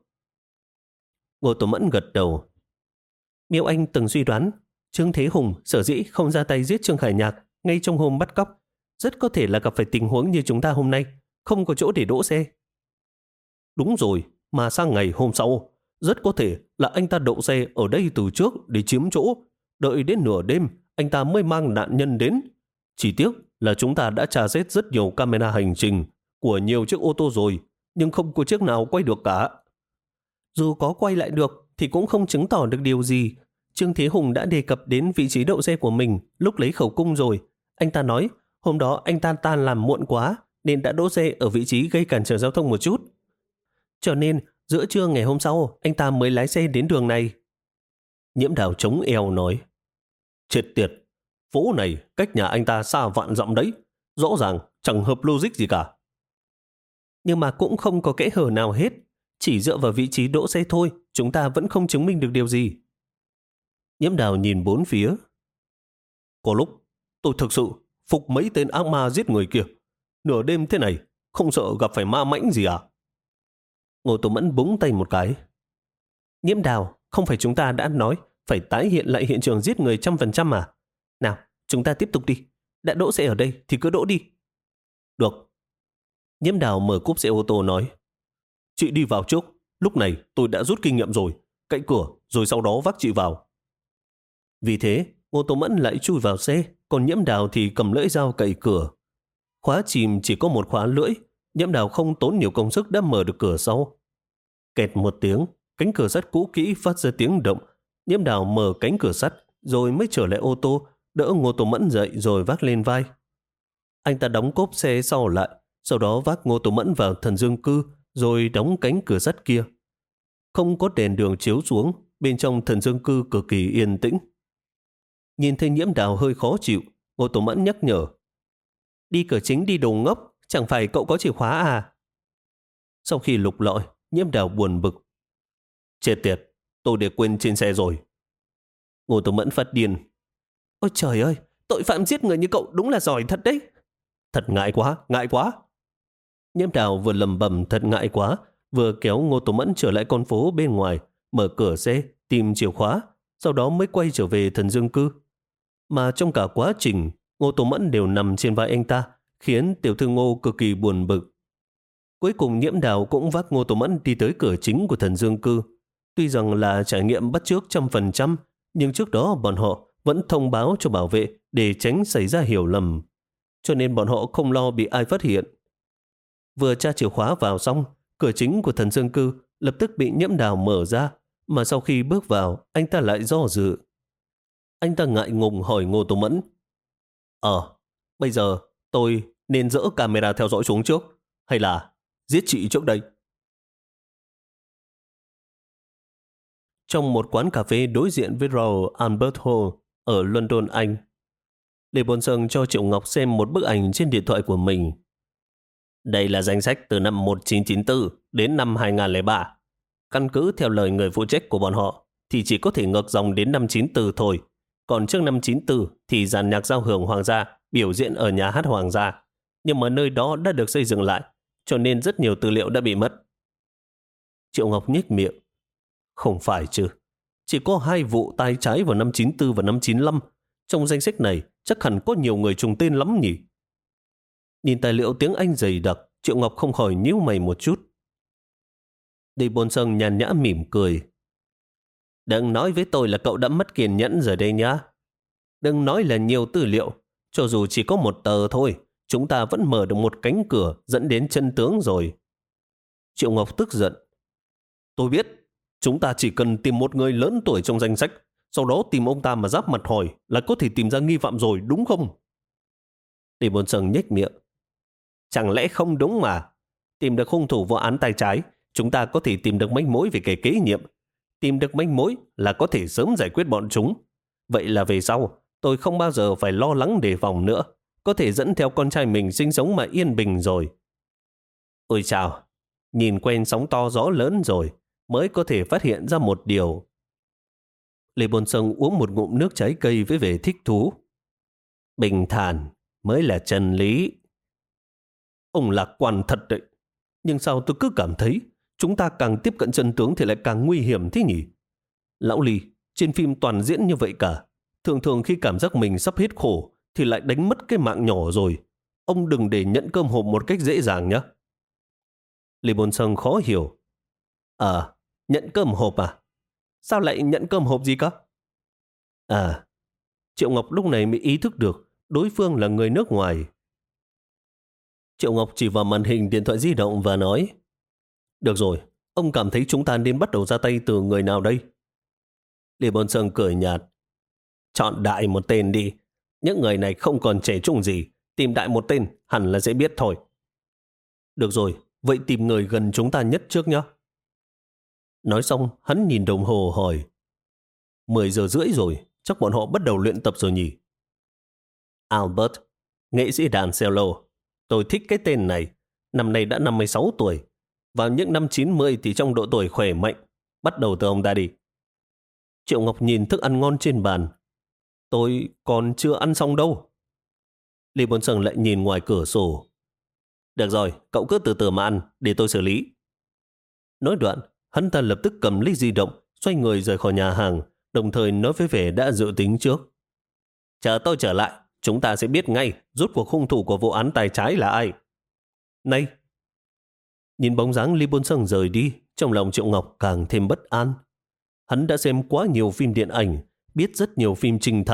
Ngô Tô Mẫn gật đầu. Miêu Anh từng suy đoán, Trương Thế Hùng sở dĩ không ra tay giết Trương Khải Nhạc ngay trong hôm bắt cóc, rất có thể là gặp phải tình huống như chúng ta hôm nay, không có chỗ để đỗ xe. Đúng rồi, mà sang ngày hôm sau, rất có thể là anh ta đậu xe ở đây từ trước để chiếm chỗ, đợi đến nửa đêm anh ta mới mang nạn nhân đến. Chỉ tiếc là chúng ta đã tra xét rất nhiều camera hành trình của nhiều chiếc ô tô rồi, nhưng không có chiếc nào quay được cả. Dù có quay lại được thì cũng không chứng tỏ được điều gì. Trương Thế Hùng đã đề cập đến vị trí đậu xe của mình lúc lấy khẩu cung rồi. Anh ta nói hôm đó anh ta tan làm muộn quá nên đã đỗ xe ở vị trí gây cản trở giao thông một chút. Cho nên giữa trưa ngày hôm sau anh ta mới lái xe đến đường này. Nhiễm Đào chống eo nói. Chết tiệt, phố này cách nhà anh ta xa vạn dặm đấy. Rõ ràng chẳng hợp logic gì cả. Nhưng mà cũng không có kẽ hở nào hết. Chỉ dựa vào vị trí đỗ xe thôi, chúng ta vẫn không chứng minh được điều gì. Nhiễm Đào nhìn bốn phía. Có lúc tôi thực sự phục mấy tên ác ma giết người kia. Nửa đêm thế này, không sợ gặp phải ma mãnh gì à? Ngô Tô Mẫn búng tay một cái. Nhiễm Đào, không phải chúng ta đã nói phải tái hiện lại hiện trường giết người trăm phần trăm à? Nào, chúng ta tiếp tục đi. Đã đỗ xe ở đây thì cứ đỗ đi. Được. Nhiễm Đào mở cốp xe ô tô nói. Chị đi vào trước. Lúc này tôi đã rút kinh nghiệm rồi. Cậy cửa rồi sau đó vác chị vào. Vì thế, Ngô Tô Mẫn lại chui vào xe, còn Nhiễm Đào thì cầm lưỡi dao cậy cửa. Khóa chìm chỉ có một khóa lưỡi, Nhiễm Đào không tốn nhiều công sức đã mở được cửa sau. Kẹt một tiếng, cánh cửa sắt cũ kỹ phát ra tiếng động. Nhiễm Đào mở cánh cửa sắt, rồi mới trở lại ô tô, đỡ Ngô Tố Mẫn dậy rồi vác lên vai. Anh ta đóng cốp xe sau lại, sau đó vác Ngô Tố Mẫn vào thần dương cư, rồi đóng cánh cửa sắt kia. Không có đèn đường chiếu xuống, bên trong thần dương cư cực kỳ yên tĩnh. Nhìn thấy Nhiễm Đào hơi khó chịu, Ngô Tố Mẫn nhắc nhở. Đi cửa chính đi đồ ngốc, chẳng phải cậu có chìa khóa à? Sau khi lục lọi, Nhiễm Đào buồn bực. Chết tiệt, tôi để quên trên xe rồi. Ngô Tố Mẫn phát điên. Ôi trời ơi, tội phạm giết người như cậu đúng là giỏi thật đấy. Thật ngại quá, ngại quá. Nhiễm Đào vừa lầm bầm thật ngại quá, vừa kéo Ngô Tố Mẫn trở lại con phố bên ngoài, mở cửa xe, tìm chìa khóa, sau đó mới quay trở về thần dương cư. Mà trong cả quá trình, Ngô Tố Mẫn đều nằm trên vai anh ta, khiến tiểu thư Ngô cực kỳ buồn bực. Cuối cùng Nhiễm Đào cũng vác Ngô Tố Mẫn đi tới cửa chính của thần dương cư. Tuy rằng là trải nghiệm bắt chước trăm phần trăm, nhưng trước đó bọn họ vẫn thông báo cho bảo vệ để tránh xảy ra hiểu lầm. Cho nên bọn họ không lo bị ai phát hiện. Vừa tra chìa khóa vào xong, cửa chính của thần dương cư lập tức bị Nhiễm Đào mở ra, mà sau khi bước vào, anh ta lại do dự. Anh ta ngại ngùng hỏi Ngô Tố Mẫn. Ờ, bây giờ tôi nên dỡ camera theo dõi xuống trước, hay là giết chị trước đây? Trong một quán cà phê đối diện với Royal Albert Hall ở London, Anh, Lê Bôn Sơn cho Triệu Ngọc xem một bức ảnh trên điện thoại của mình. Đây là danh sách từ năm một nghìn chín trăm chín mươi tư đến năm hai nghìn không trăm lẻ ba. Căn cứ theo lời người phụ trách của bọn họ thì chỉ có thể ngược dòng đến năm chín mươi tư thôi. Còn trước năm chín mươi tư thì dàn nhạc giao hưởng Hoàng gia biểu diễn ở nhà hát Hoàng gia. Nhưng mà nơi đó đã được xây dựng lại, cho nên rất nhiều tư liệu đã bị mất. Triệu Ngọc nhếch miệng. Không phải chứ. Chỉ có hai vụ tay trái vào năm chín mươi tư và năm chín mươi lăm. Trong danh sách này chắc hẳn có nhiều người trùng tên lắm nhỉ. Nhìn tài liệu tiếng Anh dày đặc, Triệu Ngọc không khỏi nhíu mày một chút. Đi Bôn Sơn nhàn nhã mỉm cười. Đừng nói với tôi là cậu đã mất kiên nhẫn rồi đây nhá. Đừng nói là nhiều tư liệu. Cho dù chỉ có một tờ thôi, chúng ta vẫn mở được một cánh cửa dẫn đến chân tướng rồi. Triệu Ngọc tức giận. Tôi biết, chúng ta chỉ cần tìm một người lớn tuổi trong danh sách, sau đó tìm ông ta mà giáp mặt hỏi là có thể tìm ra nghi phạm rồi, đúng không? Đi Bôn Sơn nhếch miệng. Chẳng lẽ không đúng mà? Tìm được hung thủ vụ án tay trái, chúng ta có thể tìm được manh mối về kẻ kế nhiệm. Tìm được manh mối là có thể sớm giải quyết bọn chúng. Vậy là về sau, tôi không bao giờ phải lo lắng đề phòng nữa. Có thể dẫn theo con trai mình sinh sống mà yên bình rồi. Ôi chào, nhìn quen sóng to gió lớn rồi, mới có thể phát hiện ra một điều. Lê Bôn Sơn uống một ngụm nước trái cây với vẻ thích thú. Bình thản mới là chân lý. Ông lạc quan thật đấy. Nhưng sao tôi cứ cảm thấy chúng ta càng tiếp cận chân tướng thì lại càng nguy hiểm thế nhỉ? Lão Lý, trên phim toàn diễn như vậy cả. Thường thường khi cảm giác mình sắp hết khổ thì lại đánh mất cái mạng nhỏ rồi. Ông đừng để nhận cơm hộp một cách dễ dàng nhé. Lê Bôn Sơn khó hiểu. À, nhận cơm hộp à? Sao lại nhận cơm hộp gì cả? À, Triệu Ngọc lúc này mới ý thức được đối phương là người nước ngoài. Triệu Ngọc chỉ vào màn hình điện thoại di động và nói: Được rồi, ông cảm thấy chúng ta nên bắt đầu ra tay từ người nào đây? Lê Bôn Sơn cười nhạt: Chọn đại một tên đi. Những người này không còn trẻ trung gì, tìm đại một tên hẳn là dễ biết thôi. Được rồi, vậy tìm người gần chúng ta nhất trước nhé. Nói xong, hắn nhìn đồng hồ hỏi: mười giờ rưỡi rồi, chắc bọn họ bắt đầu luyện tập rồi nhỉ? Albert, nghệ sĩ đàn cello. Tôi thích cái tên này. Năm nay đã năm mươi sáu tuổi. Vào những năm chín mươi thì trong độ tuổi khỏe mạnh. Bắt đầu từ ông ta đi. Triệu Ngọc nhìn thức ăn ngon trên bàn. Tôi còn chưa ăn xong đâu. Lý Bôn Sơn lại nhìn ngoài cửa sổ. Được rồi, cậu cứ từ từ mà ăn, để tôi xử lý. Nói đoạn, hắn ta lập tức cầm lấy di động, xoay người rời khỏi nhà hàng, đồng thời nói với vẻ đã dự tính trước. Chờ tôi trở lại, chúng ta sẽ biết ngay rốt cuộc hung thủ của vụ án tay trái là ai. Này! Nhìn bóng dáng Lý Bôn Sơn rời đi, trong lòng Triệu Ngọc càng thêm bất an. Hắn đã xem quá nhiều phim điện ảnh, biết rất nhiều phim trinh thám,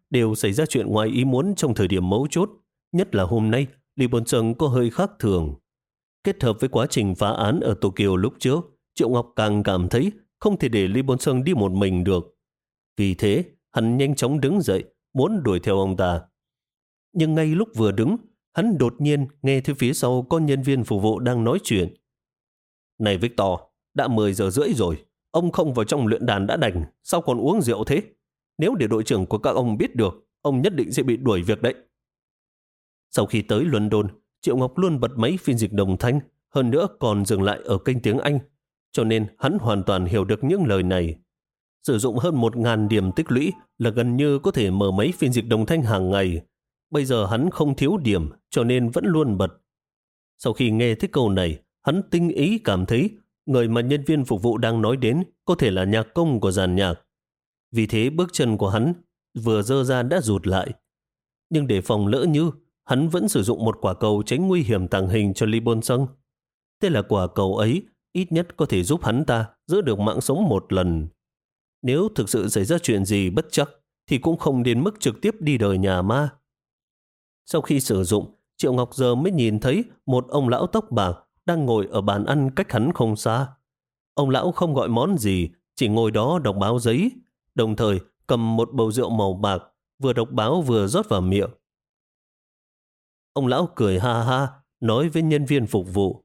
đều xảy ra chuyện ngoài ý muốn trong thời điểm mấu chốt, nhất là hôm nay Lý Bôn Sơn có hơi khác thường. Kết hợp với quá trình phá án ở Tokyo lúc trước, Triệu Ngọc càng cảm thấy không thể để Lý Bôn Sơn đi một mình được. Vì thế, hắn nhanh chóng đứng dậy, muốn đuổi theo ông ta. Nhưng ngay lúc vừa đứng, hắn đột nhiên nghe thấy phía sau có nhân viên phục vụ đang nói chuyện. Này Victor, đã mười giờ rưỡi rồi, ông không vào trong luyện đàn đã đành, sao còn uống rượu thế? Nếu để đội trưởng của các ông biết được, ông nhất định sẽ bị đuổi việc đấy. Sau khi tới London, Triệu Ngọc luôn bật máy phiên dịch đồng thanh, hơn nữa còn dừng lại ở kênh tiếng Anh, cho nên hắn hoàn toàn hiểu được những lời này. Sử dụng hơn một ngàn điểm tích lũy là gần như có thể mở máy phiên dịch đồng thanh hàng ngày. Bây giờ hắn không thiếu điểm, cho nên vẫn luôn bật. Sau khi nghe thấy câu này, hắn tinh ý cảm thấy người mà nhân viên phục vụ đang nói đến có thể là nhạc công của dàn nhạc. Vì thế bước chân của hắn vừa dơ ra đã rụt lại. Nhưng để phòng lỡ như, hắn vẫn sử dụng một quả cầu tránh nguy hiểm tàng hình cho Lee Bôn Sung. Thế là quả cầu ấy ít nhất có thể giúp hắn ta giữ được mạng sống một lần. Nếu thực sự xảy ra chuyện gì bất trắc thì cũng không đến mức trực tiếp đi đời nhà ma. Sau khi sử dụng, Triệu Ngọc giờ mới nhìn thấy một ông lão tóc bạc đang ngồi ở bàn ăn cách hắn không xa. Ông lão không gọi món gì, chỉ ngồi đó đọc báo giấy, đồng thời cầm một bầu rượu màu bạc, vừa đọc báo vừa rót vào miệng. Ông lão cười ha ha, nói với nhân viên phục vụ.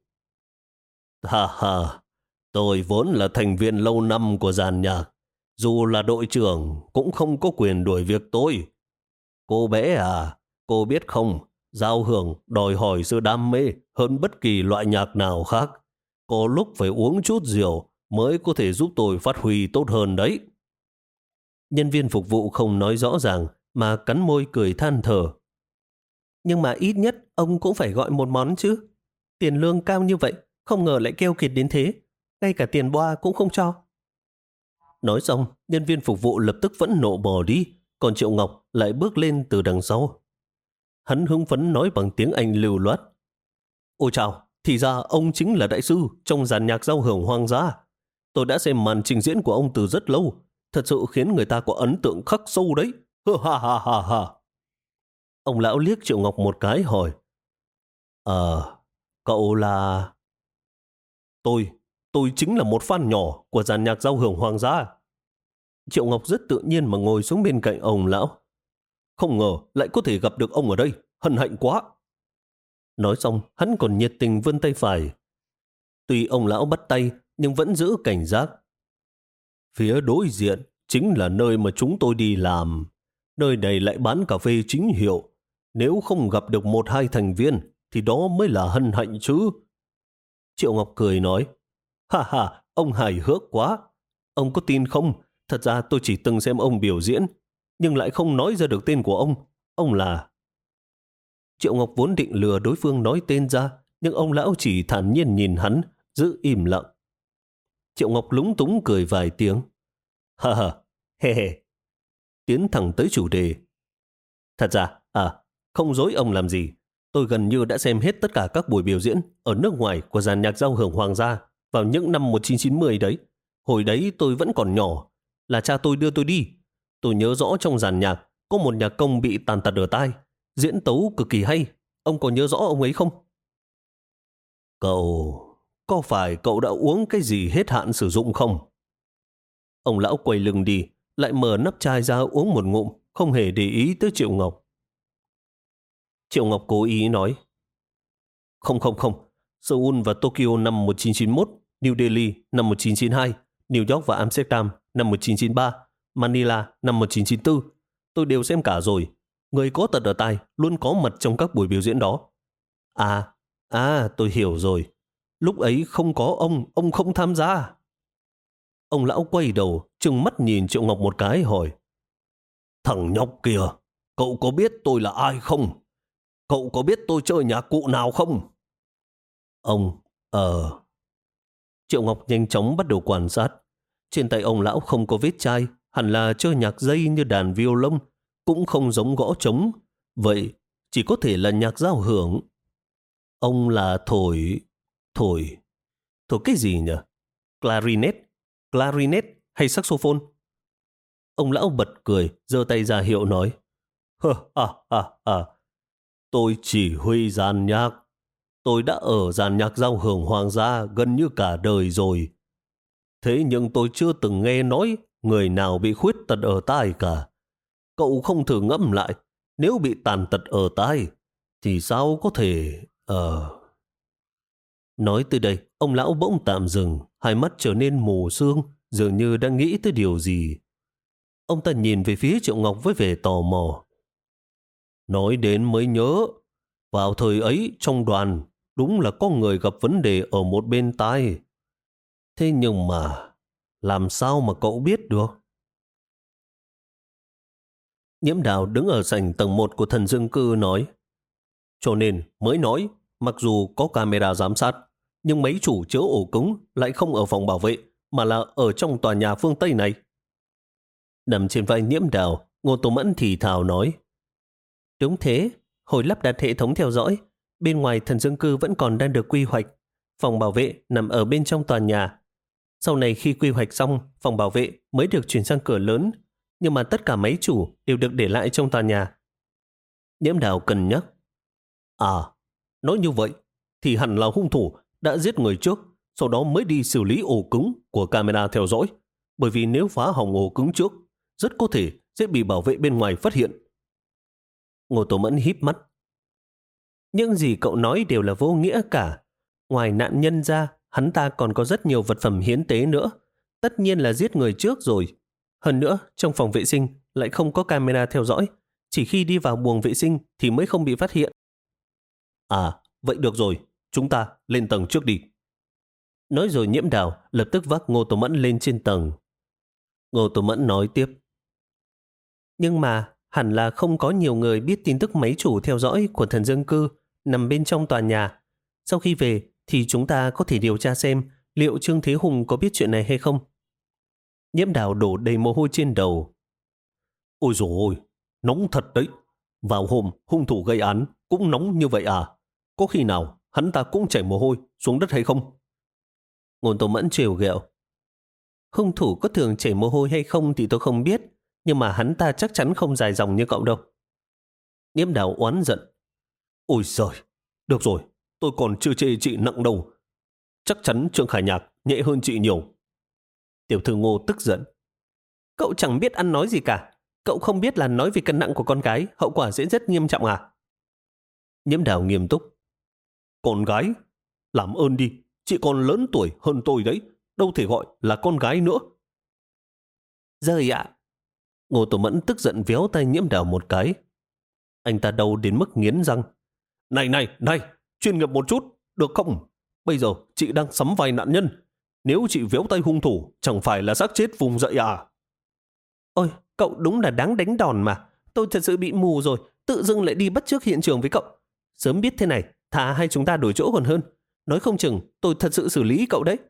Ha ha, tôi vốn là thành viên lâu năm của dàn nhạc. Dù là đội trưởng cũng không có quyền đuổi việc tôi. Cô bé à, cô biết không, giao hưởng đòi hỏi sự đam mê hơn bất kỳ loại nhạc nào khác. Có lúc phải uống chút rượu mới có thể giúp tôi phát huy tốt hơn đấy. Nhân viên phục vụ không nói rõ ràng mà cắn môi cười than thở. Nhưng mà ít nhất ông cũng phải gọi một món chứ. Tiền lương cao như vậy, không ngờ lại keo kiệt đến thế. Ngay cả tiền boa cũng không cho. Nói xong, nhân viên phục vụ lập tức phẫn nộ bỏ đi, còn Triệu Ngọc lại bước lên từ đằng sau. Hắn hưng phấn nói bằng tiếng Anh lưu loát. Ôi chào, thì ra ông chính là đại sư trong dàn nhạc giao hưởng hoang dã. Tôi đã xem màn trình diễn của ông từ rất lâu, thật sự khiến người ta có ấn tượng khắc sâu đấy. Ha ha ha ha. Ông lão liếc Triệu Ngọc một cái hỏi. Ờ, cậu là... Tôi, tôi chính là một fan nhỏ của dàn nhạc giao hưởng hoang dã. Triệu Ngọc rất tự nhiên mà ngồi xuống bên cạnh ông lão. Không ngờ lại có thể gặp được ông ở đây, hân hạnh quá. Nói xong, hắn còn nhiệt tình vươn tay phải. Tuy ông lão bắt tay, nhưng vẫn giữ cảnh giác. Phía đối diện chính là nơi mà chúng tôi đi làm. Nơi này lại bán cà phê chính hiệu. Nếu không gặp được một hai thành viên, thì đó mới là hân hạnh chứ. Triệu Ngọc cười nói. Ha ha, ông hài hước quá. Ông có tin không? Thật ra tôi chỉ từng xem ông biểu diễn, nhưng lại không nói ra được tên của ông. Ông là... Triệu Ngọc vốn định lừa đối phương nói tên ra, nhưng ông lão chỉ thản nhiên nhìn hắn, giữ im lặng. Triệu Ngọc lúng túng cười vài tiếng. Ha ha, he he. Tiến thẳng tới chủ đề. Thật ra, à, không dối ông làm gì. Tôi gần như đã xem hết tất cả các buổi biểu diễn ở nước ngoài của dàn nhạc giao hưởng hoàng gia vào những năm một nghìn chín trăm chín mươi đấy. Hồi đấy tôi vẫn còn nhỏ, là cha tôi đưa tôi đi. Tôi nhớ rõ trong dàn nhạc có một nhạc công bị tàn tật ở tai, diễn tấu cực kỳ hay. Ông có nhớ rõ ông ấy không? Cậu, có phải cậu đã uống cái gì hết hạn sử dụng không? Ông lão quay lưng đi, lại mở nắp chai ra uống một ngụm, không hề để ý tới Triệu Ngọc. Triệu Ngọc cố ý nói. Không không không, Seoul và Tokyo năm một nghìn chín trăm chín mươi mốt, New Delhi năm một nghìn chín trăm chín mươi hai, New York và Amsterdam năm một nghìn chín trăm chín mươi ba, Manila năm một nghìn chín trăm chín mươi tư. Tôi đều xem cả rồi. Người có tật ở tai luôn có mặt trong các buổi biểu diễn đó. À, à tôi hiểu rồi. Lúc ấy không có ông, ông không tham gia. Ông lão quay đầu, trừng mắt nhìn Triệu Ngọc một cái hỏi. Thằng nhóc kìa, cậu có biết tôi là ai không? Cậu có biết tôi chơi nhạc cụ nào không? Ông, ờ... Triệu Ngọc nhanh chóng bắt đầu quan sát. Trên tay ông lão không có vết chai, hẳn là chơi nhạc dây như đàn violon, cũng không giống gõ trống. Vậy chỉ có thể là nhạc giao hưởng. Ông là thổi... Thổi... Thổi cái gì nhỉ? Clarinet? Clarinet hay saxophone? Ông lão bật cười, giơ tay ra hiệu nói. Ha ha ha. Tôi chỉ huy giàn nhạc. Tôi đã ở giàn nhạc giao hưởng hoàng gia gần như cả đời rồi. Thế nhưng tôi chưa từng nghe nói người nào bị khuyết tật ở tai cả. Cậu không thử ngẫm lại, nếu bị tàn tật ở tai, thì sao có thể... Ờ... Nói tới đây, ông lão bỗng tạm dừng, hai mắt trở nên mù sương, dường như đang nghĩ tới điều gì. Ông ta nhìn về phía Triệu Ngọc với vẻ tò mò. Nói đến mới nhớ, vào thời ấy trong đoàn, đúng là có người gặp vấn đề ở một bên tai. Thế nhưng mà, làm sao mà cậu biết được? Nhiễm Đào đứng ở sảnh tầng một của thần dương cư nói. Cho nên mới nói, mặc dù có camera giám sát, nhưng mấy chủ chứa ổ cứng lại không ở phòng bảo vệ, mà là ở trong tòa nhà phương Tây này. Nằm trên vai Nhiễm Đào, Ngô Tô Mẫn thì thào nói. Đúng thế, hồi lắp đặt hệ thống theo dõi, bên ngoài thần dương cư vẫn còn đang được quy hoạch. Phòng bảo vệ nằm ở bên trong tòa nhà. Sau này khi quy hoạch xong, phòng bảo vệ mới được chuyển sang cửa lớn, nhưng mà tất cả máy chủ đều được để lại trong tòa nhà. Nhiễm Đào cân nhắc. À, nói như vậy, thì hẳn là hung thủ đã giết người trước, sau đó mới đi xử lý ổ cứng của camera theo dõi. Bởi vì nếu phá hỏng ổ cứng trước, rất có thể sẽ bị bảo vệ bên ngoài phát hiện. Ngô Tô Mẫn híp mắt. Những gì cậu nói đều là vô nghĩa cả. Ngoài nạn nhân ra, hắn ta còn có rất nhiều vật phẩm hiến tế nữa. Tất nhiên là giết người trước rồi. Hơn nữa, trong phòng vệ sinh lại không có camera theo dõi. Chỉ khi đi vào buồng vệ sinh thì mới không bị phát hiện. À, vậy được rồi. Chúng ta lên tầng trước đi. Nói rồi Nhiễm Đào lập tức vác Ngô Tô Mẫn lên trên tầng. Ngô Tô Mẫn nói tiếp. Nhưng mà hẳn là không có nhiều người biết tin tức máy chủ theo dõi của thần dân cư nằm bên trong tòa nhà. Sau khi về thì chúng ta có thể điều tra xem liệu Trương Thế Hùng có biết chuyện này hay không. Nhiễm Đào đổ đầy mồ hôi trên đầu. Ôi dồi ôi, nóng thật đấy. Vào hôm hung thủ gây án cũng nóng như vậy à? Có khi nào hắn ta cũng chảy mồ hôi xuống đất hay không? Ngôn Tô Mẫn trêu ghẹo. Hung thủ có thường chảy mồ hôi hay không thì tôi không biết, nhưng mà hắn ta chắc chắn không dài dòng như cậu đâu. Nhiễm Đào oán giận. Ôi giời, được rồi, tôi còn chưa chê chị nặng đâu. Chắc chắn Trương Khải Nhạc nhẹ hơn chị nhiều. Tiểu thư Ngô tức giận. Cậu chẳng biết ăn nói gì cả. Cậu không biết là nói về cân nặng của con gái hậu quả sẽ rất nghiêm trọng à? Nhiễm Đào nghiêm túc. Con gái? Làm ơn đi, chị còn lớn tuổi hơn tôi đấy, đâu thể gọi là con gái nữa. Rời ạ. Ngô Tô Mẫn tức giận véo tay Nhiễm Đào một cái. Anh ta đau đến mức nghiến răng. Này này này, chuyên nghiệp một chút, được không? Bây giờ chị đang sắm vai nạn nhân. Nếu chị véo tay hung thủ, chẳng phải là xác chết vùng dậy à? Ôi, cậu đúng là đáng đánh đòn mà. Tôi thật sự bị mù rồi, tự dưng lại đi bắt chước hiện trường với cậu. Sớm biết thế này, thà hai chúng ta đổi chỗ còn hơn. Nói không chừng tôi thật sự xử lý cậu đấy.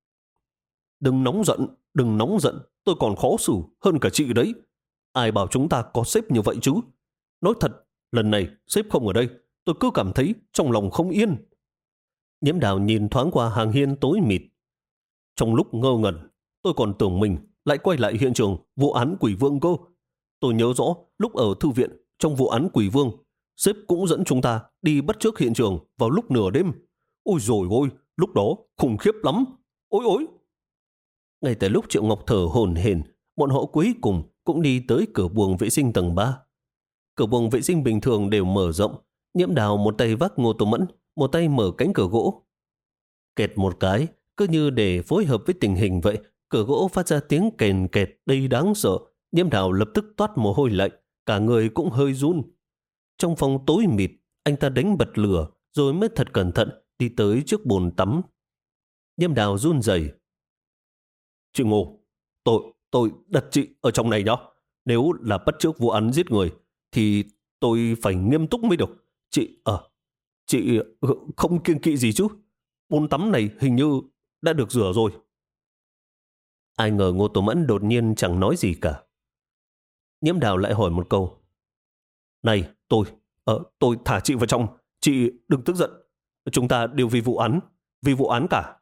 Đừng nóng giận, đừng nóng giận. Tôi còn khó xử hơn cả chị đấy. Ai bảo chúng ta có sếp như vậy chứ? Nói thật, lần này sếp không ở đây, tôi cứ cảm thấy trong lòng không yên. Nhiễm Đào nhìn thoáng qua hàng hiên tối mịt. Trong lúc ngơ ngẩn, tôi còn tưởng mình lại quay lại hiện trường vụ án Quỷ Vương cơ. Tôi nhớ rõ lúc ở thư viện trong vụ án Quỷ Vương, sếp cũng dẫn chúng ta đi bắt chước hiện trường vào lúc nửa đêm. Ôi dồi ôi, lúc đó khủng khiếp lắm. Ôi ôi! Ngay tại lúc Triệu Ngọc thở hổn hển, bọn họ cuối cùng cũng đi tới cửa buồng vệ sinh tầng ba. Cửa buồng vệ sinh bình thường đều mở rộng. Nhiễm Đào một tay vác Ngô Tô Mẫn, một tay mở cánh cửa gỗ. Kẹt một cái, cứ như để phối hợp với tình hình vậy, cửa gỗ phát ra tiếng kèn kẹt đầy đáng sợ. Nhiễm Đào lập tức toát mồ hôi lạnh, cả người cũng hơi run. Trong phòng tối mịt, anh ta đánh bật lửa, rồi mới thật cẩn thận đi tới trước bồn tắm. Nhiễm Đào run rẩy. Chị Ngô, tôi, tôi đặt chị ở trong này nhá. Nếu là bắt chước vụ án giết người, thì tôi phải nghiêm túc mới được. Chị, à, chị không kiêng kỵ gì chứ? Bồn tắm này hình như đã được rửa rồi. Ai ngờ Ngô Tô Mẫn đột nhiên chẳng nói gì cả. Nhiễm Đào lại hỏi một câu. Này, tôi, ờ, tôi thả chị vào trong. Chị đừng tức giận. Chúng ta đều vì vụ án, vì vụ án cả.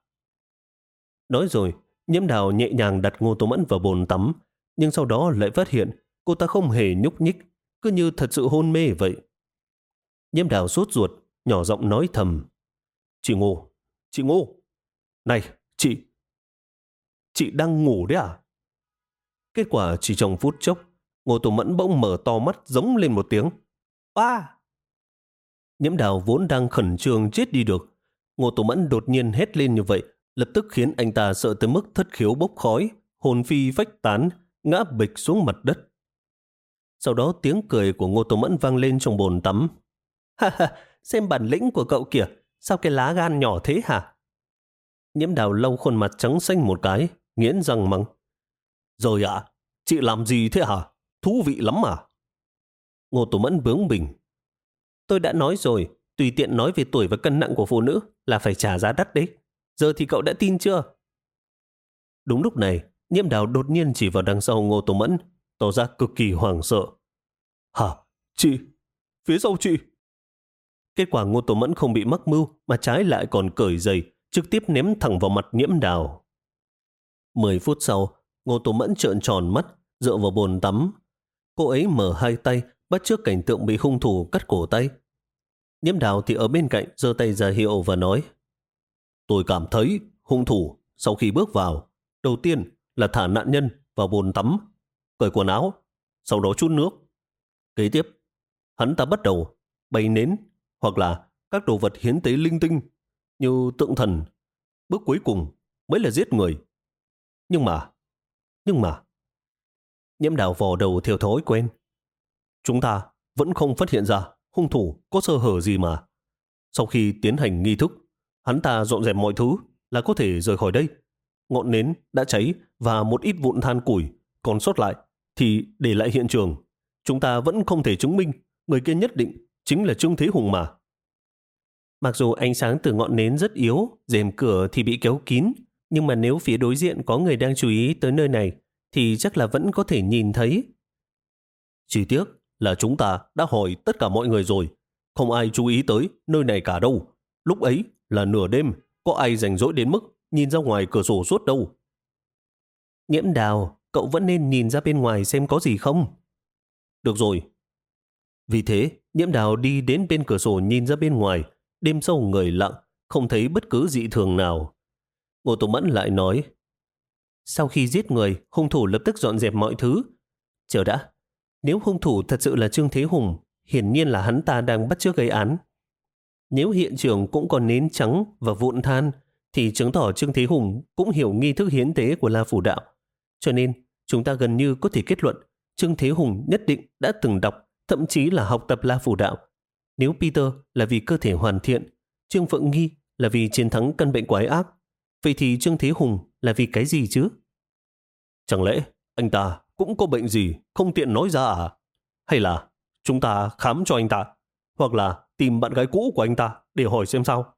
Nói rồi, Nhiễm Đào nhẹ nhàng đặt Ngô Tô Mẫn vào bồn tắm, nhưng sau đó lại phát hiện cô ta không hề nhúc nhích, cứ như thật sự hôn mê vậy. Nhiễm Đào sốt ruột, nhỏ giọng nói thầm. Chị Ngô, chị Ngô, này, chị, chị đang ngủ đấy à? Kết quả chỉ trong phút chốc, Ngô Tô Mẫn bỗng mở to mắt giống lên một tiếng. À! Nhiễm Đào vốn đang khẩn trương chết đi được. Ngô Tô Mẫn đột nhiên hét lên như vậy, lập tức khiến anh ta sợ tới mức thất khiếu bốc khói, hồn phi phách tán, ngã bịch xuống mặt đất. Sau đó tiếng cười của Ngô Tô Mẫn vang lên trong bồn tắm. Ha ha, xem bản lĩnh của cậu kìa, sao cái lá gan nhỏ thế hả? Nhiễm Đào lau khuôn mặt trắng xanh một cái, nghiến răng mắng. Rồi ạ, à, chị làm gì thế hả? Thú vị lắm à? Ngô Tô Mẫn bướng bỉnh. Tôi đã nói rồi, tùy tiện nói về tuổi và cân nặng của phụ nữ là phải trả giá đắt đấy. Giờ thì cậu đã tin chưa? Đúng lúc này, Nhiễm Đào đột nhiên chỉ vào đằng sau Ngô Tô Mẫn, tỏ ra cực kỳ hoảng sợ. Hả? Chị? Phía sau chị? Kết quả Ngô Tô Mẫn không bị mắc mưu, mà trái lại còn cởi giày, trực tiếp ném thẳng vào mặt Nhiễm Đào. Mười phút sau, Ngô Tô Mẫn trợn tròn mắt, dựa vào bồn tắm. Cô ấy mở hai tay, bắt chước cảnh tượng bị hung thủ cắt cổ tay. Nhiễm Đào thì ở bên cạnh giơ tay ra hiệu và nói. Tôi cảm thấy hung thủ sau khi bước vào, đầu tiên là thả nạn nhân vào bồn tắm, cởi quần áo, sau đó trút nước. Kế tiếp, hắn ta bắt đầu bày nến hoặc là các đồ vật hiến tế linh tinh như tượng thần. Bước cuối cùng mới là giết người. Nhưng mà, nhưng mà... Nhiễm Đào vò đầu theo thói quen. Chúng ta vẫn không phát hiện ra hung thủ có sơ hở gì mà. Sau khi tiến hành nghi thức, hắn ta dọn dẹp mọi thứ là có thể rời khỏi đây. Ngọn nến đã cháy và một ít vụn than củi còn sót lại thì để lại hiện trường. Chúng ta vẫn không thể chứng minh người kia nhất định chính là Trương Thế Hùng mà. Mặc dù ánh sáng từ ngọn nến rất yếu, rèm cửa thì bị kéo kín, nhưng mà nếu phía đối diện có người đang chú ý tới nơi này thì chắc là vẫn có thể nhìn thấy. Chỉ tiếc là chúng ta đã hỏi tất cả mọi người rồi, không ai chú ý tới nơi này cả đâu. Lúc ấy là nửa đêm, có ai rảnh rỗi đến mức nhìn ra ngoài cửa sổ suốt đâu. Nhiễm Đào, cậu vẫn nên nhìn ra bên ngoài xem có gì không. Được rồi. Vì thế, Nhiễm Đào đi đến bên cửa sổ nhìn ra bên ngoài, đêm sâu người lặng, không thấy bất cứ dị thường nào. Ngô Tô Mẫn lại nói. Sau khi giết người, hung thủ lập tức dọn dẹp mọi thứ. Chờ đã, nếu hung thủ thật sự là Trương Thế Hùng, hiển nhiên là hắn ta đang bắt chước gây án. Nếu hiện trường cũng còn nến trắng và vụn than, thì chứng tỏ Trương Thế Hùng cũng hiểu nghi thức hiến tế của La Phủ Đạo. Cho nên, chúng ta gần như có thể kết luận Trương Thế Hùng nhất định đã từng đọc, thậm chí là học tập La Phủ Đạo. Nếu Peter là vì cơ thể hoàn thiện, Trương Phượng Nghi là vì chiến thắng căn bệnh quái ác, vậy thì Trương Thế Hùng là vì cái gì chứ? Chẳng lẽ anh ta cũng có bệnh gì không tiện nói ra à? Hay là chúng ta khám cho anh ta, hoặc là tìm bạn gái cũ của anh ta để hỏi xem sao?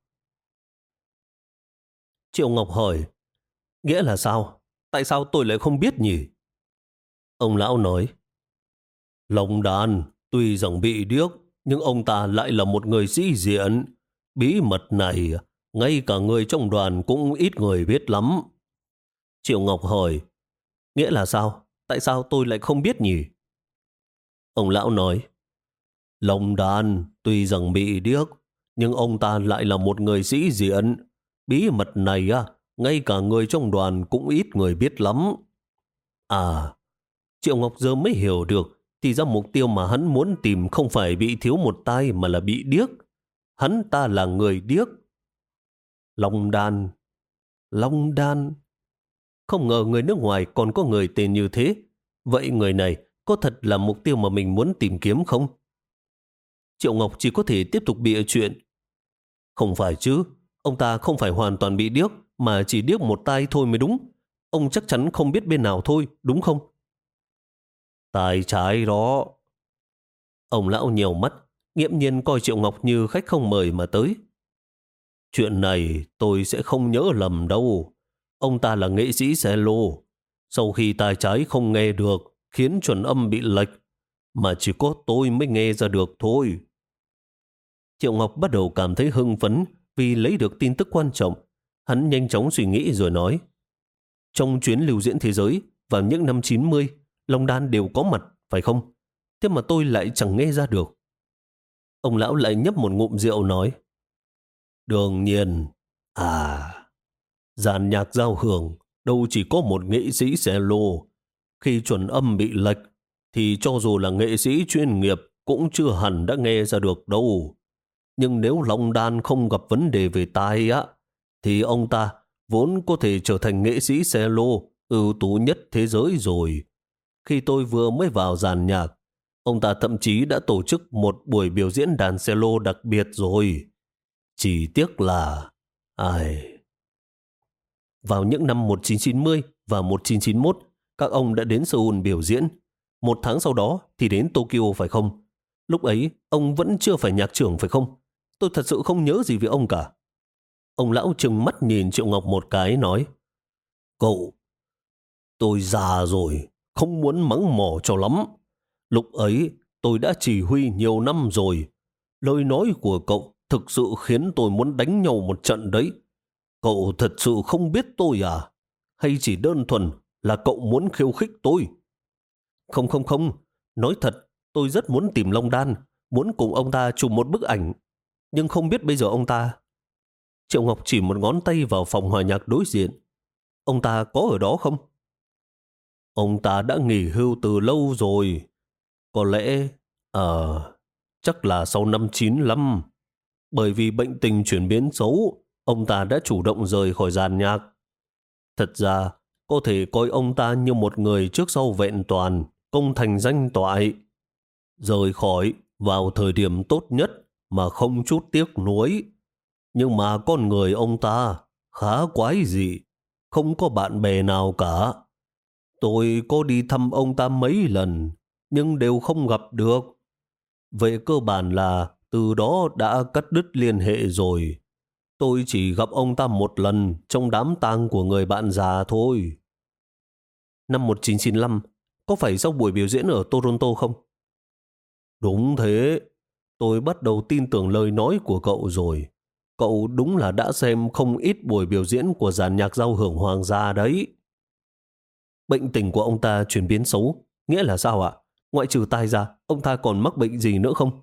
Triệu Ngọc hỏi, nghĩa là sao? Tại sao tôi lại không biết nhỉ? Ông lão nói, Long Đan tuy rằng bị điếc, nhưng ông ta lại là một người sĩ diện. Bí mật này, ngay cả người trong đoàn cũng ít người biết lắm. Triệu Ngọc hỏi, nghĩa là sao? Tại sao tôi lại không biết nhỉ? Ông lão nói, Long Đan tuy rằng bị điếc, nhưng ông ta lại là một người sĩ diện. Bí mật này, á, ngay cả người trong đoàn cũng ít người biết lắm. À, Triệu Ngọc giờ mới hiểu được, thì ra mục tiêu mà hắn muốn tìm không phải bị thiếu một tai mà là bị điếc. Hắn ta là người điếc. Long Đan, Long Đan. Không ngờ người nước ngoài còn có người tên như thế. Vậy người này có thật là mục tiêu mà mình muốn tìm kiếm không? Triệu Ngọc chỉ có thể tiếp tục bịa chuyện. Không phải chứ, ông ta không phải hoàn toàn bị điếc, mà chỉ điếc một tai thôi mới đúng. Ông chắc chắn không biết bên nào thôi, đúng không? Tai trái đó. Ông lão nhiều mắt, nghiễm nhiên coi Triệu Ngọc như khách không mời mà tới. Chuyện này tôi sẽ không nhớ lầm đâu. Ông ta là nghệ sĩ cello. Sau khi tai trái không nghe được, khiến chuẩn âm bị lệch, mà chỉ có tôi mới nghe ra được thôi. Triệu Ngọc bắt đầu cảm thấy hưng phấn vì lấy được tin tức quan trọng. Hắn nhanh chóng suy nghĩ rồi nói, trong chuyến lưu diễn thế giới vào những năm chín mươi, Long Đan đều có mặt, phải không? thế mà tôi lại chẳng nghe ra được. Ông lão lại nhấp một ngụm rượu nói, đương nhiên, à, dàn nhạc giao hưởng đâu chỉ có một nghệ sĩ cello. Khi chuẩn âm bị lệch, thì cho dù là nghệ sĩ chuyên nghiệp cũng chưa hẳn đã nghe ra được đâu. Nhưng nếu Long Đan không gặp vấn đề về tai á, thì ông ta vốn có thể trở thành nghệ sĩ cello ưu tú nhất thế giới rồi. Khi tôi vừa mới vào dàn nhạc, ông ta thậm chí đã tổ chức một buổi biểu diễn đàn cello đặc biệt rồi. Chỉ tiếc là... Ai... Vào những năm một nghìn chín trăm chín mươi và một nghìn chín trăm chín mươi mốt, các ông đã đến Seoul biểu diễn. Một tháng sau đó thì đến Tokyo phải không? Lúc ấy, ông vẫn chưa phải nhạc trưởng phải không? Tôi thật sự không nhớ gì về ông cả. Ông lão trừng mắt nhìn Triệu Ngọc một cái nói, cậu, tôi già rồi, không muốn mắng mỏ cho lắm. Lúc ấy, tôi đã chỉ huy nhiều năm rồi. Lời nói của cậu thực sự khiến tôi muốn đánh nhau một trận đấy. Cậu thật sự không biết tôi à? Hay chỉ đơn thuần là cậu muốn khiêu khích tôi? Không không không, nói thật, tôi rất muốn tìm Long Đan, muốn cùng ông ta chụp một bức ảnh. Nhưng không biết bây giờ ông ta... Triệu Ngọc chỉ một ngón tay vào phòng hòa nhạc đối diện. Ông ta có ở đó không? Ông ta đã nghỉ hưu từ lâu rồi. Có lẽ... Ờ... chắc là sau năm chín lăm. Bởi vì bệnh tình chuyển biến xấu, ông ta đã chủ động rời khỏi dàn nhạc. Thật ra, có thể coi ông ta như một người trước sau vẹn toàn, công thành danh toại. Rời khỏi vào thời điểm tốt nhất mà không chút tiếc nuối. Nhưng mà con người ông ta khá quái dị, không có bạn bè nào cả. Tôi có đi thăm ông ta mấy lần, nhưng đều không gặp được. Về cơ bản là từ đó đã cắt đứt liên hệ rồi. Tôi chỉ gặp ông ta một lần trong đám tang của người bạn già thôi. Năm một nghìn chín trăm chín mươi lăm, có phải sau buổi biểu diễn ở Toronto không? Đúng thế, tôi bắt đầu tin tưởng lời nói của cậu rồi. Cậu đúng là đã xem không ít buổi biểu diễn của dàn nhạc giao hưởng hoàng gia đấy. Bệnh tình của ông ta chuyển biến xấu, nghĩa là sao ạ? Ngoại trừ tai ra, ông ta còn mắc bệnh gì nữa không?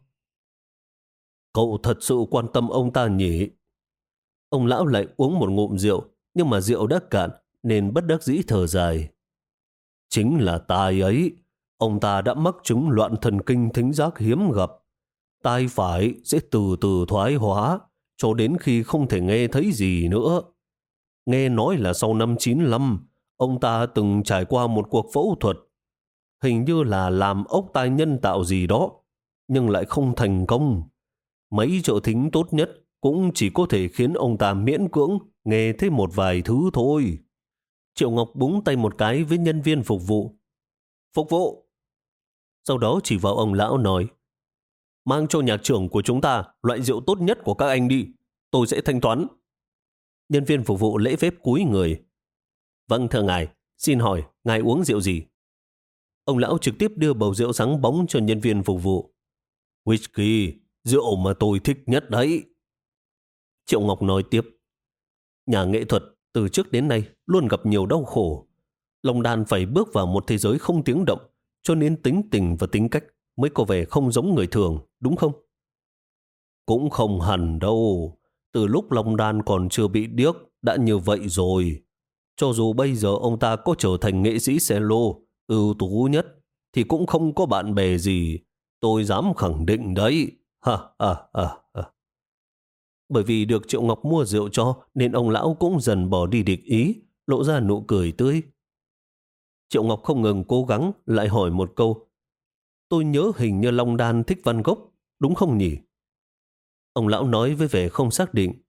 Cậu thật sự quan tâm ông ta nhỉ? Ông lão lại uống một ngụm rượu, nhưng mà rượu đã cạn nên bất đắc dĩ thở dài. Chính là tai ấy, ông ta đã mắc chứng loạn thần kinh thính giác hiếm gặp. Tai phải sẽ từ từ thoái hóa, cho đến khi không thể nghe thấy gì nữa. Nghe nói là sau năm chín lăm, ông ta từng trải qua một cuộc phẫu thuật. Hình như là làm ốc tai nhân tạo gì đó, nhưng lại không thành công. Mấy trợ thính tốt nhất cũng chỉ có thể khiến ông ta miễn cưỡng nghe thấy một vài thứ thôi. Triệu Ngọc búng tay một cái với nhân viên phục vụ. Phục vụ! Sau đó chỉ vào ông lão nói, mang cho nhạc trưởng của chúng ta loại rượu tốt nhất của các anh đi. Tôi sẽ thanh toán. Nhân viên phục vụ lễ phép cúi người. Vâng thưa ngài, xin hỏi ngài uống rượu gì? Ông lão trực tiếp đưa bầu rượu sáng bóng cho nhân viên phục vụ. Whisky, rượu mà tôi thích nhất đấy. Triệu Ngọc nói tiếp, nhà nghệ thuật từ trước đến nay luôn gặp nhiều đau khổ. Long Đan phải bước vào một thế giới không tiếng động, cho nên tính tình và tính cách mới có vẻ không giống người thường, đúng không? Cũng không hẳn đâu. Từ lúc Long Đan còn chưa bị điếc đã như vậy rồi. Cho dù bây giờ ông ta có trở thành nghệ sĩ cello ưu tú nhất, thì cũng không có bạn bè gì. Tôi dám khẳng định đấy. Ha ha ha ha. Bởi vì được Triệu Ngọc mua rượu cho, nên ông lão cũng dần bỏ đi địch ý, lộ ra nụ cười tươi. Triệu Ngọc không ngừng cố gắng, lại hỏi một câu. Tôi nhớ hình như Long Đan thích Van Gogh, đúng không nhỉ? Ông lão nói với vẻ không xác định.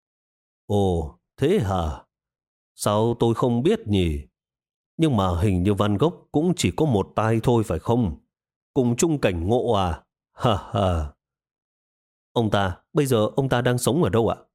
Ồ, thế hả? Sao tôi không biết nhỉ? Nhưng mà hình như Van Gogh cũng chỉ có một tai thôi phải không? Cùng chung cảnh ngộ à? Ha ha. Ông ta, bây giờ ông ta đang sống ở đâu ạ?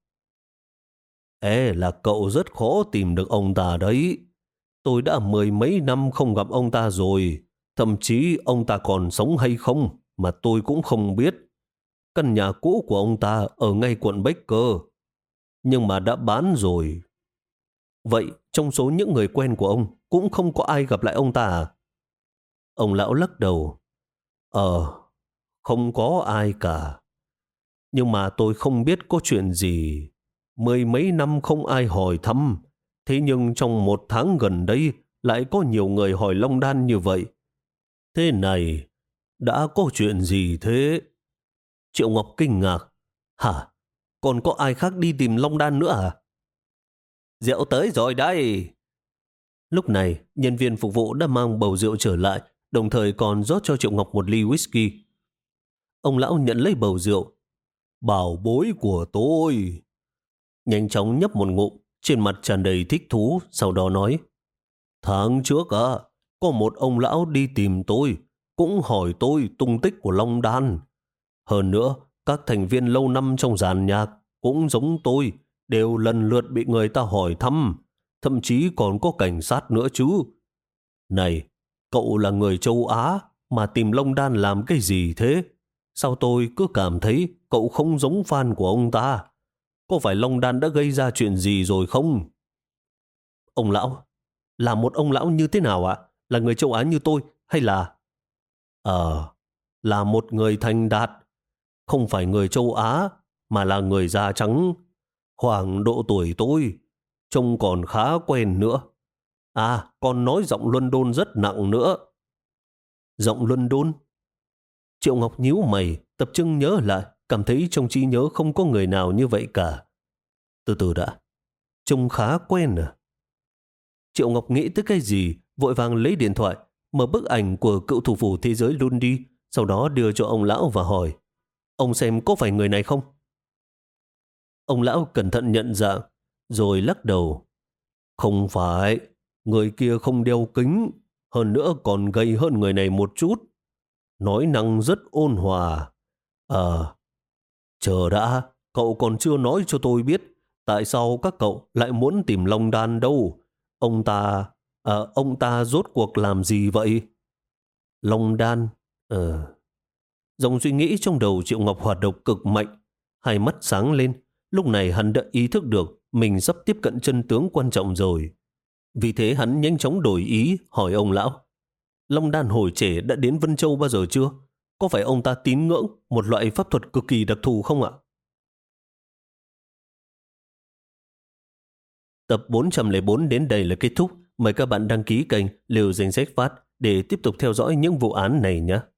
Ê, là cậu rất khó tìm được ông ta đấy. Tôi đã mười mấy năm không gặp ông ta rồi. Thậm chí ông ta còn sống hay không mà tôi cũng không biết. Căn nhà cũ của ông ta ở ngay quận Baker, nhưng mà đã bán rồi. Vậy trong số những người quen của ông cũng không có ai gặp lại ông ta à? Ông lão lắc đầu. Ờ, không có ai cả. Nhưng mà tôi không biết có chuyện gì. Mười mấy năm không ai hỏi thăm. Thế nhưng trong một tháng gần đây lại có nhiều người hỏi Long Đan như vậy. Thế này, đã có chuyện gì thế? Triệu Ngọc kinh ngạc. Hả? Còn có ai khác đi tìm Long Đan nữa à? Rượu tới rồi đây. Lúc này, nhân viên phục vụ đã mang bầu rượu trở lại, đồng thời còn rót cho Triệu Ngọc một ly whisky. Ông lão nhận lấy bầu rượu. Bảo bối của tôi. Nhanh chóng nhấp một ngụm, trên mặt tràn đầy thích thú, sau đó nói. Tháng trước à, có một ông lão đi tìm tôi, cũng hỏi tôi tung tích của Long Đan. Hơn nữa, các thành viên lâu năm trong dàn nhạc cũng giống tôi, đều lần lượt bị người ta hỏi thăm, thậm chí còn có cảnh sát nữa chứ. Này, cậu là người châu Á mà tìm Long Đan làm cái gì thế? Sao tôi cứ cảm thấy cậu không giống fan của ông ta? Có phải Long Đan đã gây ra chuyện gì rồi không? Ông lão, là một ông lão như thế nào ạ? Là người châu Á như tôi hay là... Ờ, là một người thành đạt, không phải người châu Á mà là người da trắng, khoảng độ tuổi tôi, trông còn khá quen nữa. À, còn nói giọng London rất nặng nữa. Giọng London? Triệu Ngọc nhíu mày, tập trung nhớ lại, cảm thấy trong trí nhớ không có người nào như vậy cả. Từ từ đã, trông khá quen à? Triệu Ngọc nghĩ tới cái gì, vội vàng lấy điện thoại, mở bức ảnh của cựu thủ phủ thế giới luôn đi, sau đó đưa cho ông lão và hỏi, ông xem có phải người này không? Ông lão cẩn thận nhận dạng, rồi lắc đầu. Không phải, người kia không đeo kính, hơn nữa còn gầy hơn người này một chút. Nói năng rất ôn hòa. Ờ, chờ đã, cậu còn chưa nói cho tôi biết tại sao các cậu lại muốn tìm Long Đan đâu. Ông ta, à, ông ta rốt cuộc làm gì vậy? Long Đan, ờ... Dòng suy nghĩ trong đầu Triệu Ngọc hoạt động cực mạnh, hai mắt sáng lên. Lúc này hắn đã ý thức được mình sắp tiếp cận chân tướng quan trọng rồi. Vì thế hắn nhanh chóng đổi ý, hỏi ông lão. Long Đan hồi trẻ đã đến Vân Châu bao giờ chưa? Có phải ông ta tín ngưỡng một loại pháp thuật cực kỳ đặc thù không ạ? Tập bốn trăm lẻ bốn đến đây là kết thúc. Mời các bạn đăng ký kênh Liều Danh Sách Phát để tiếp tục theo dõi những vụ án này nhé.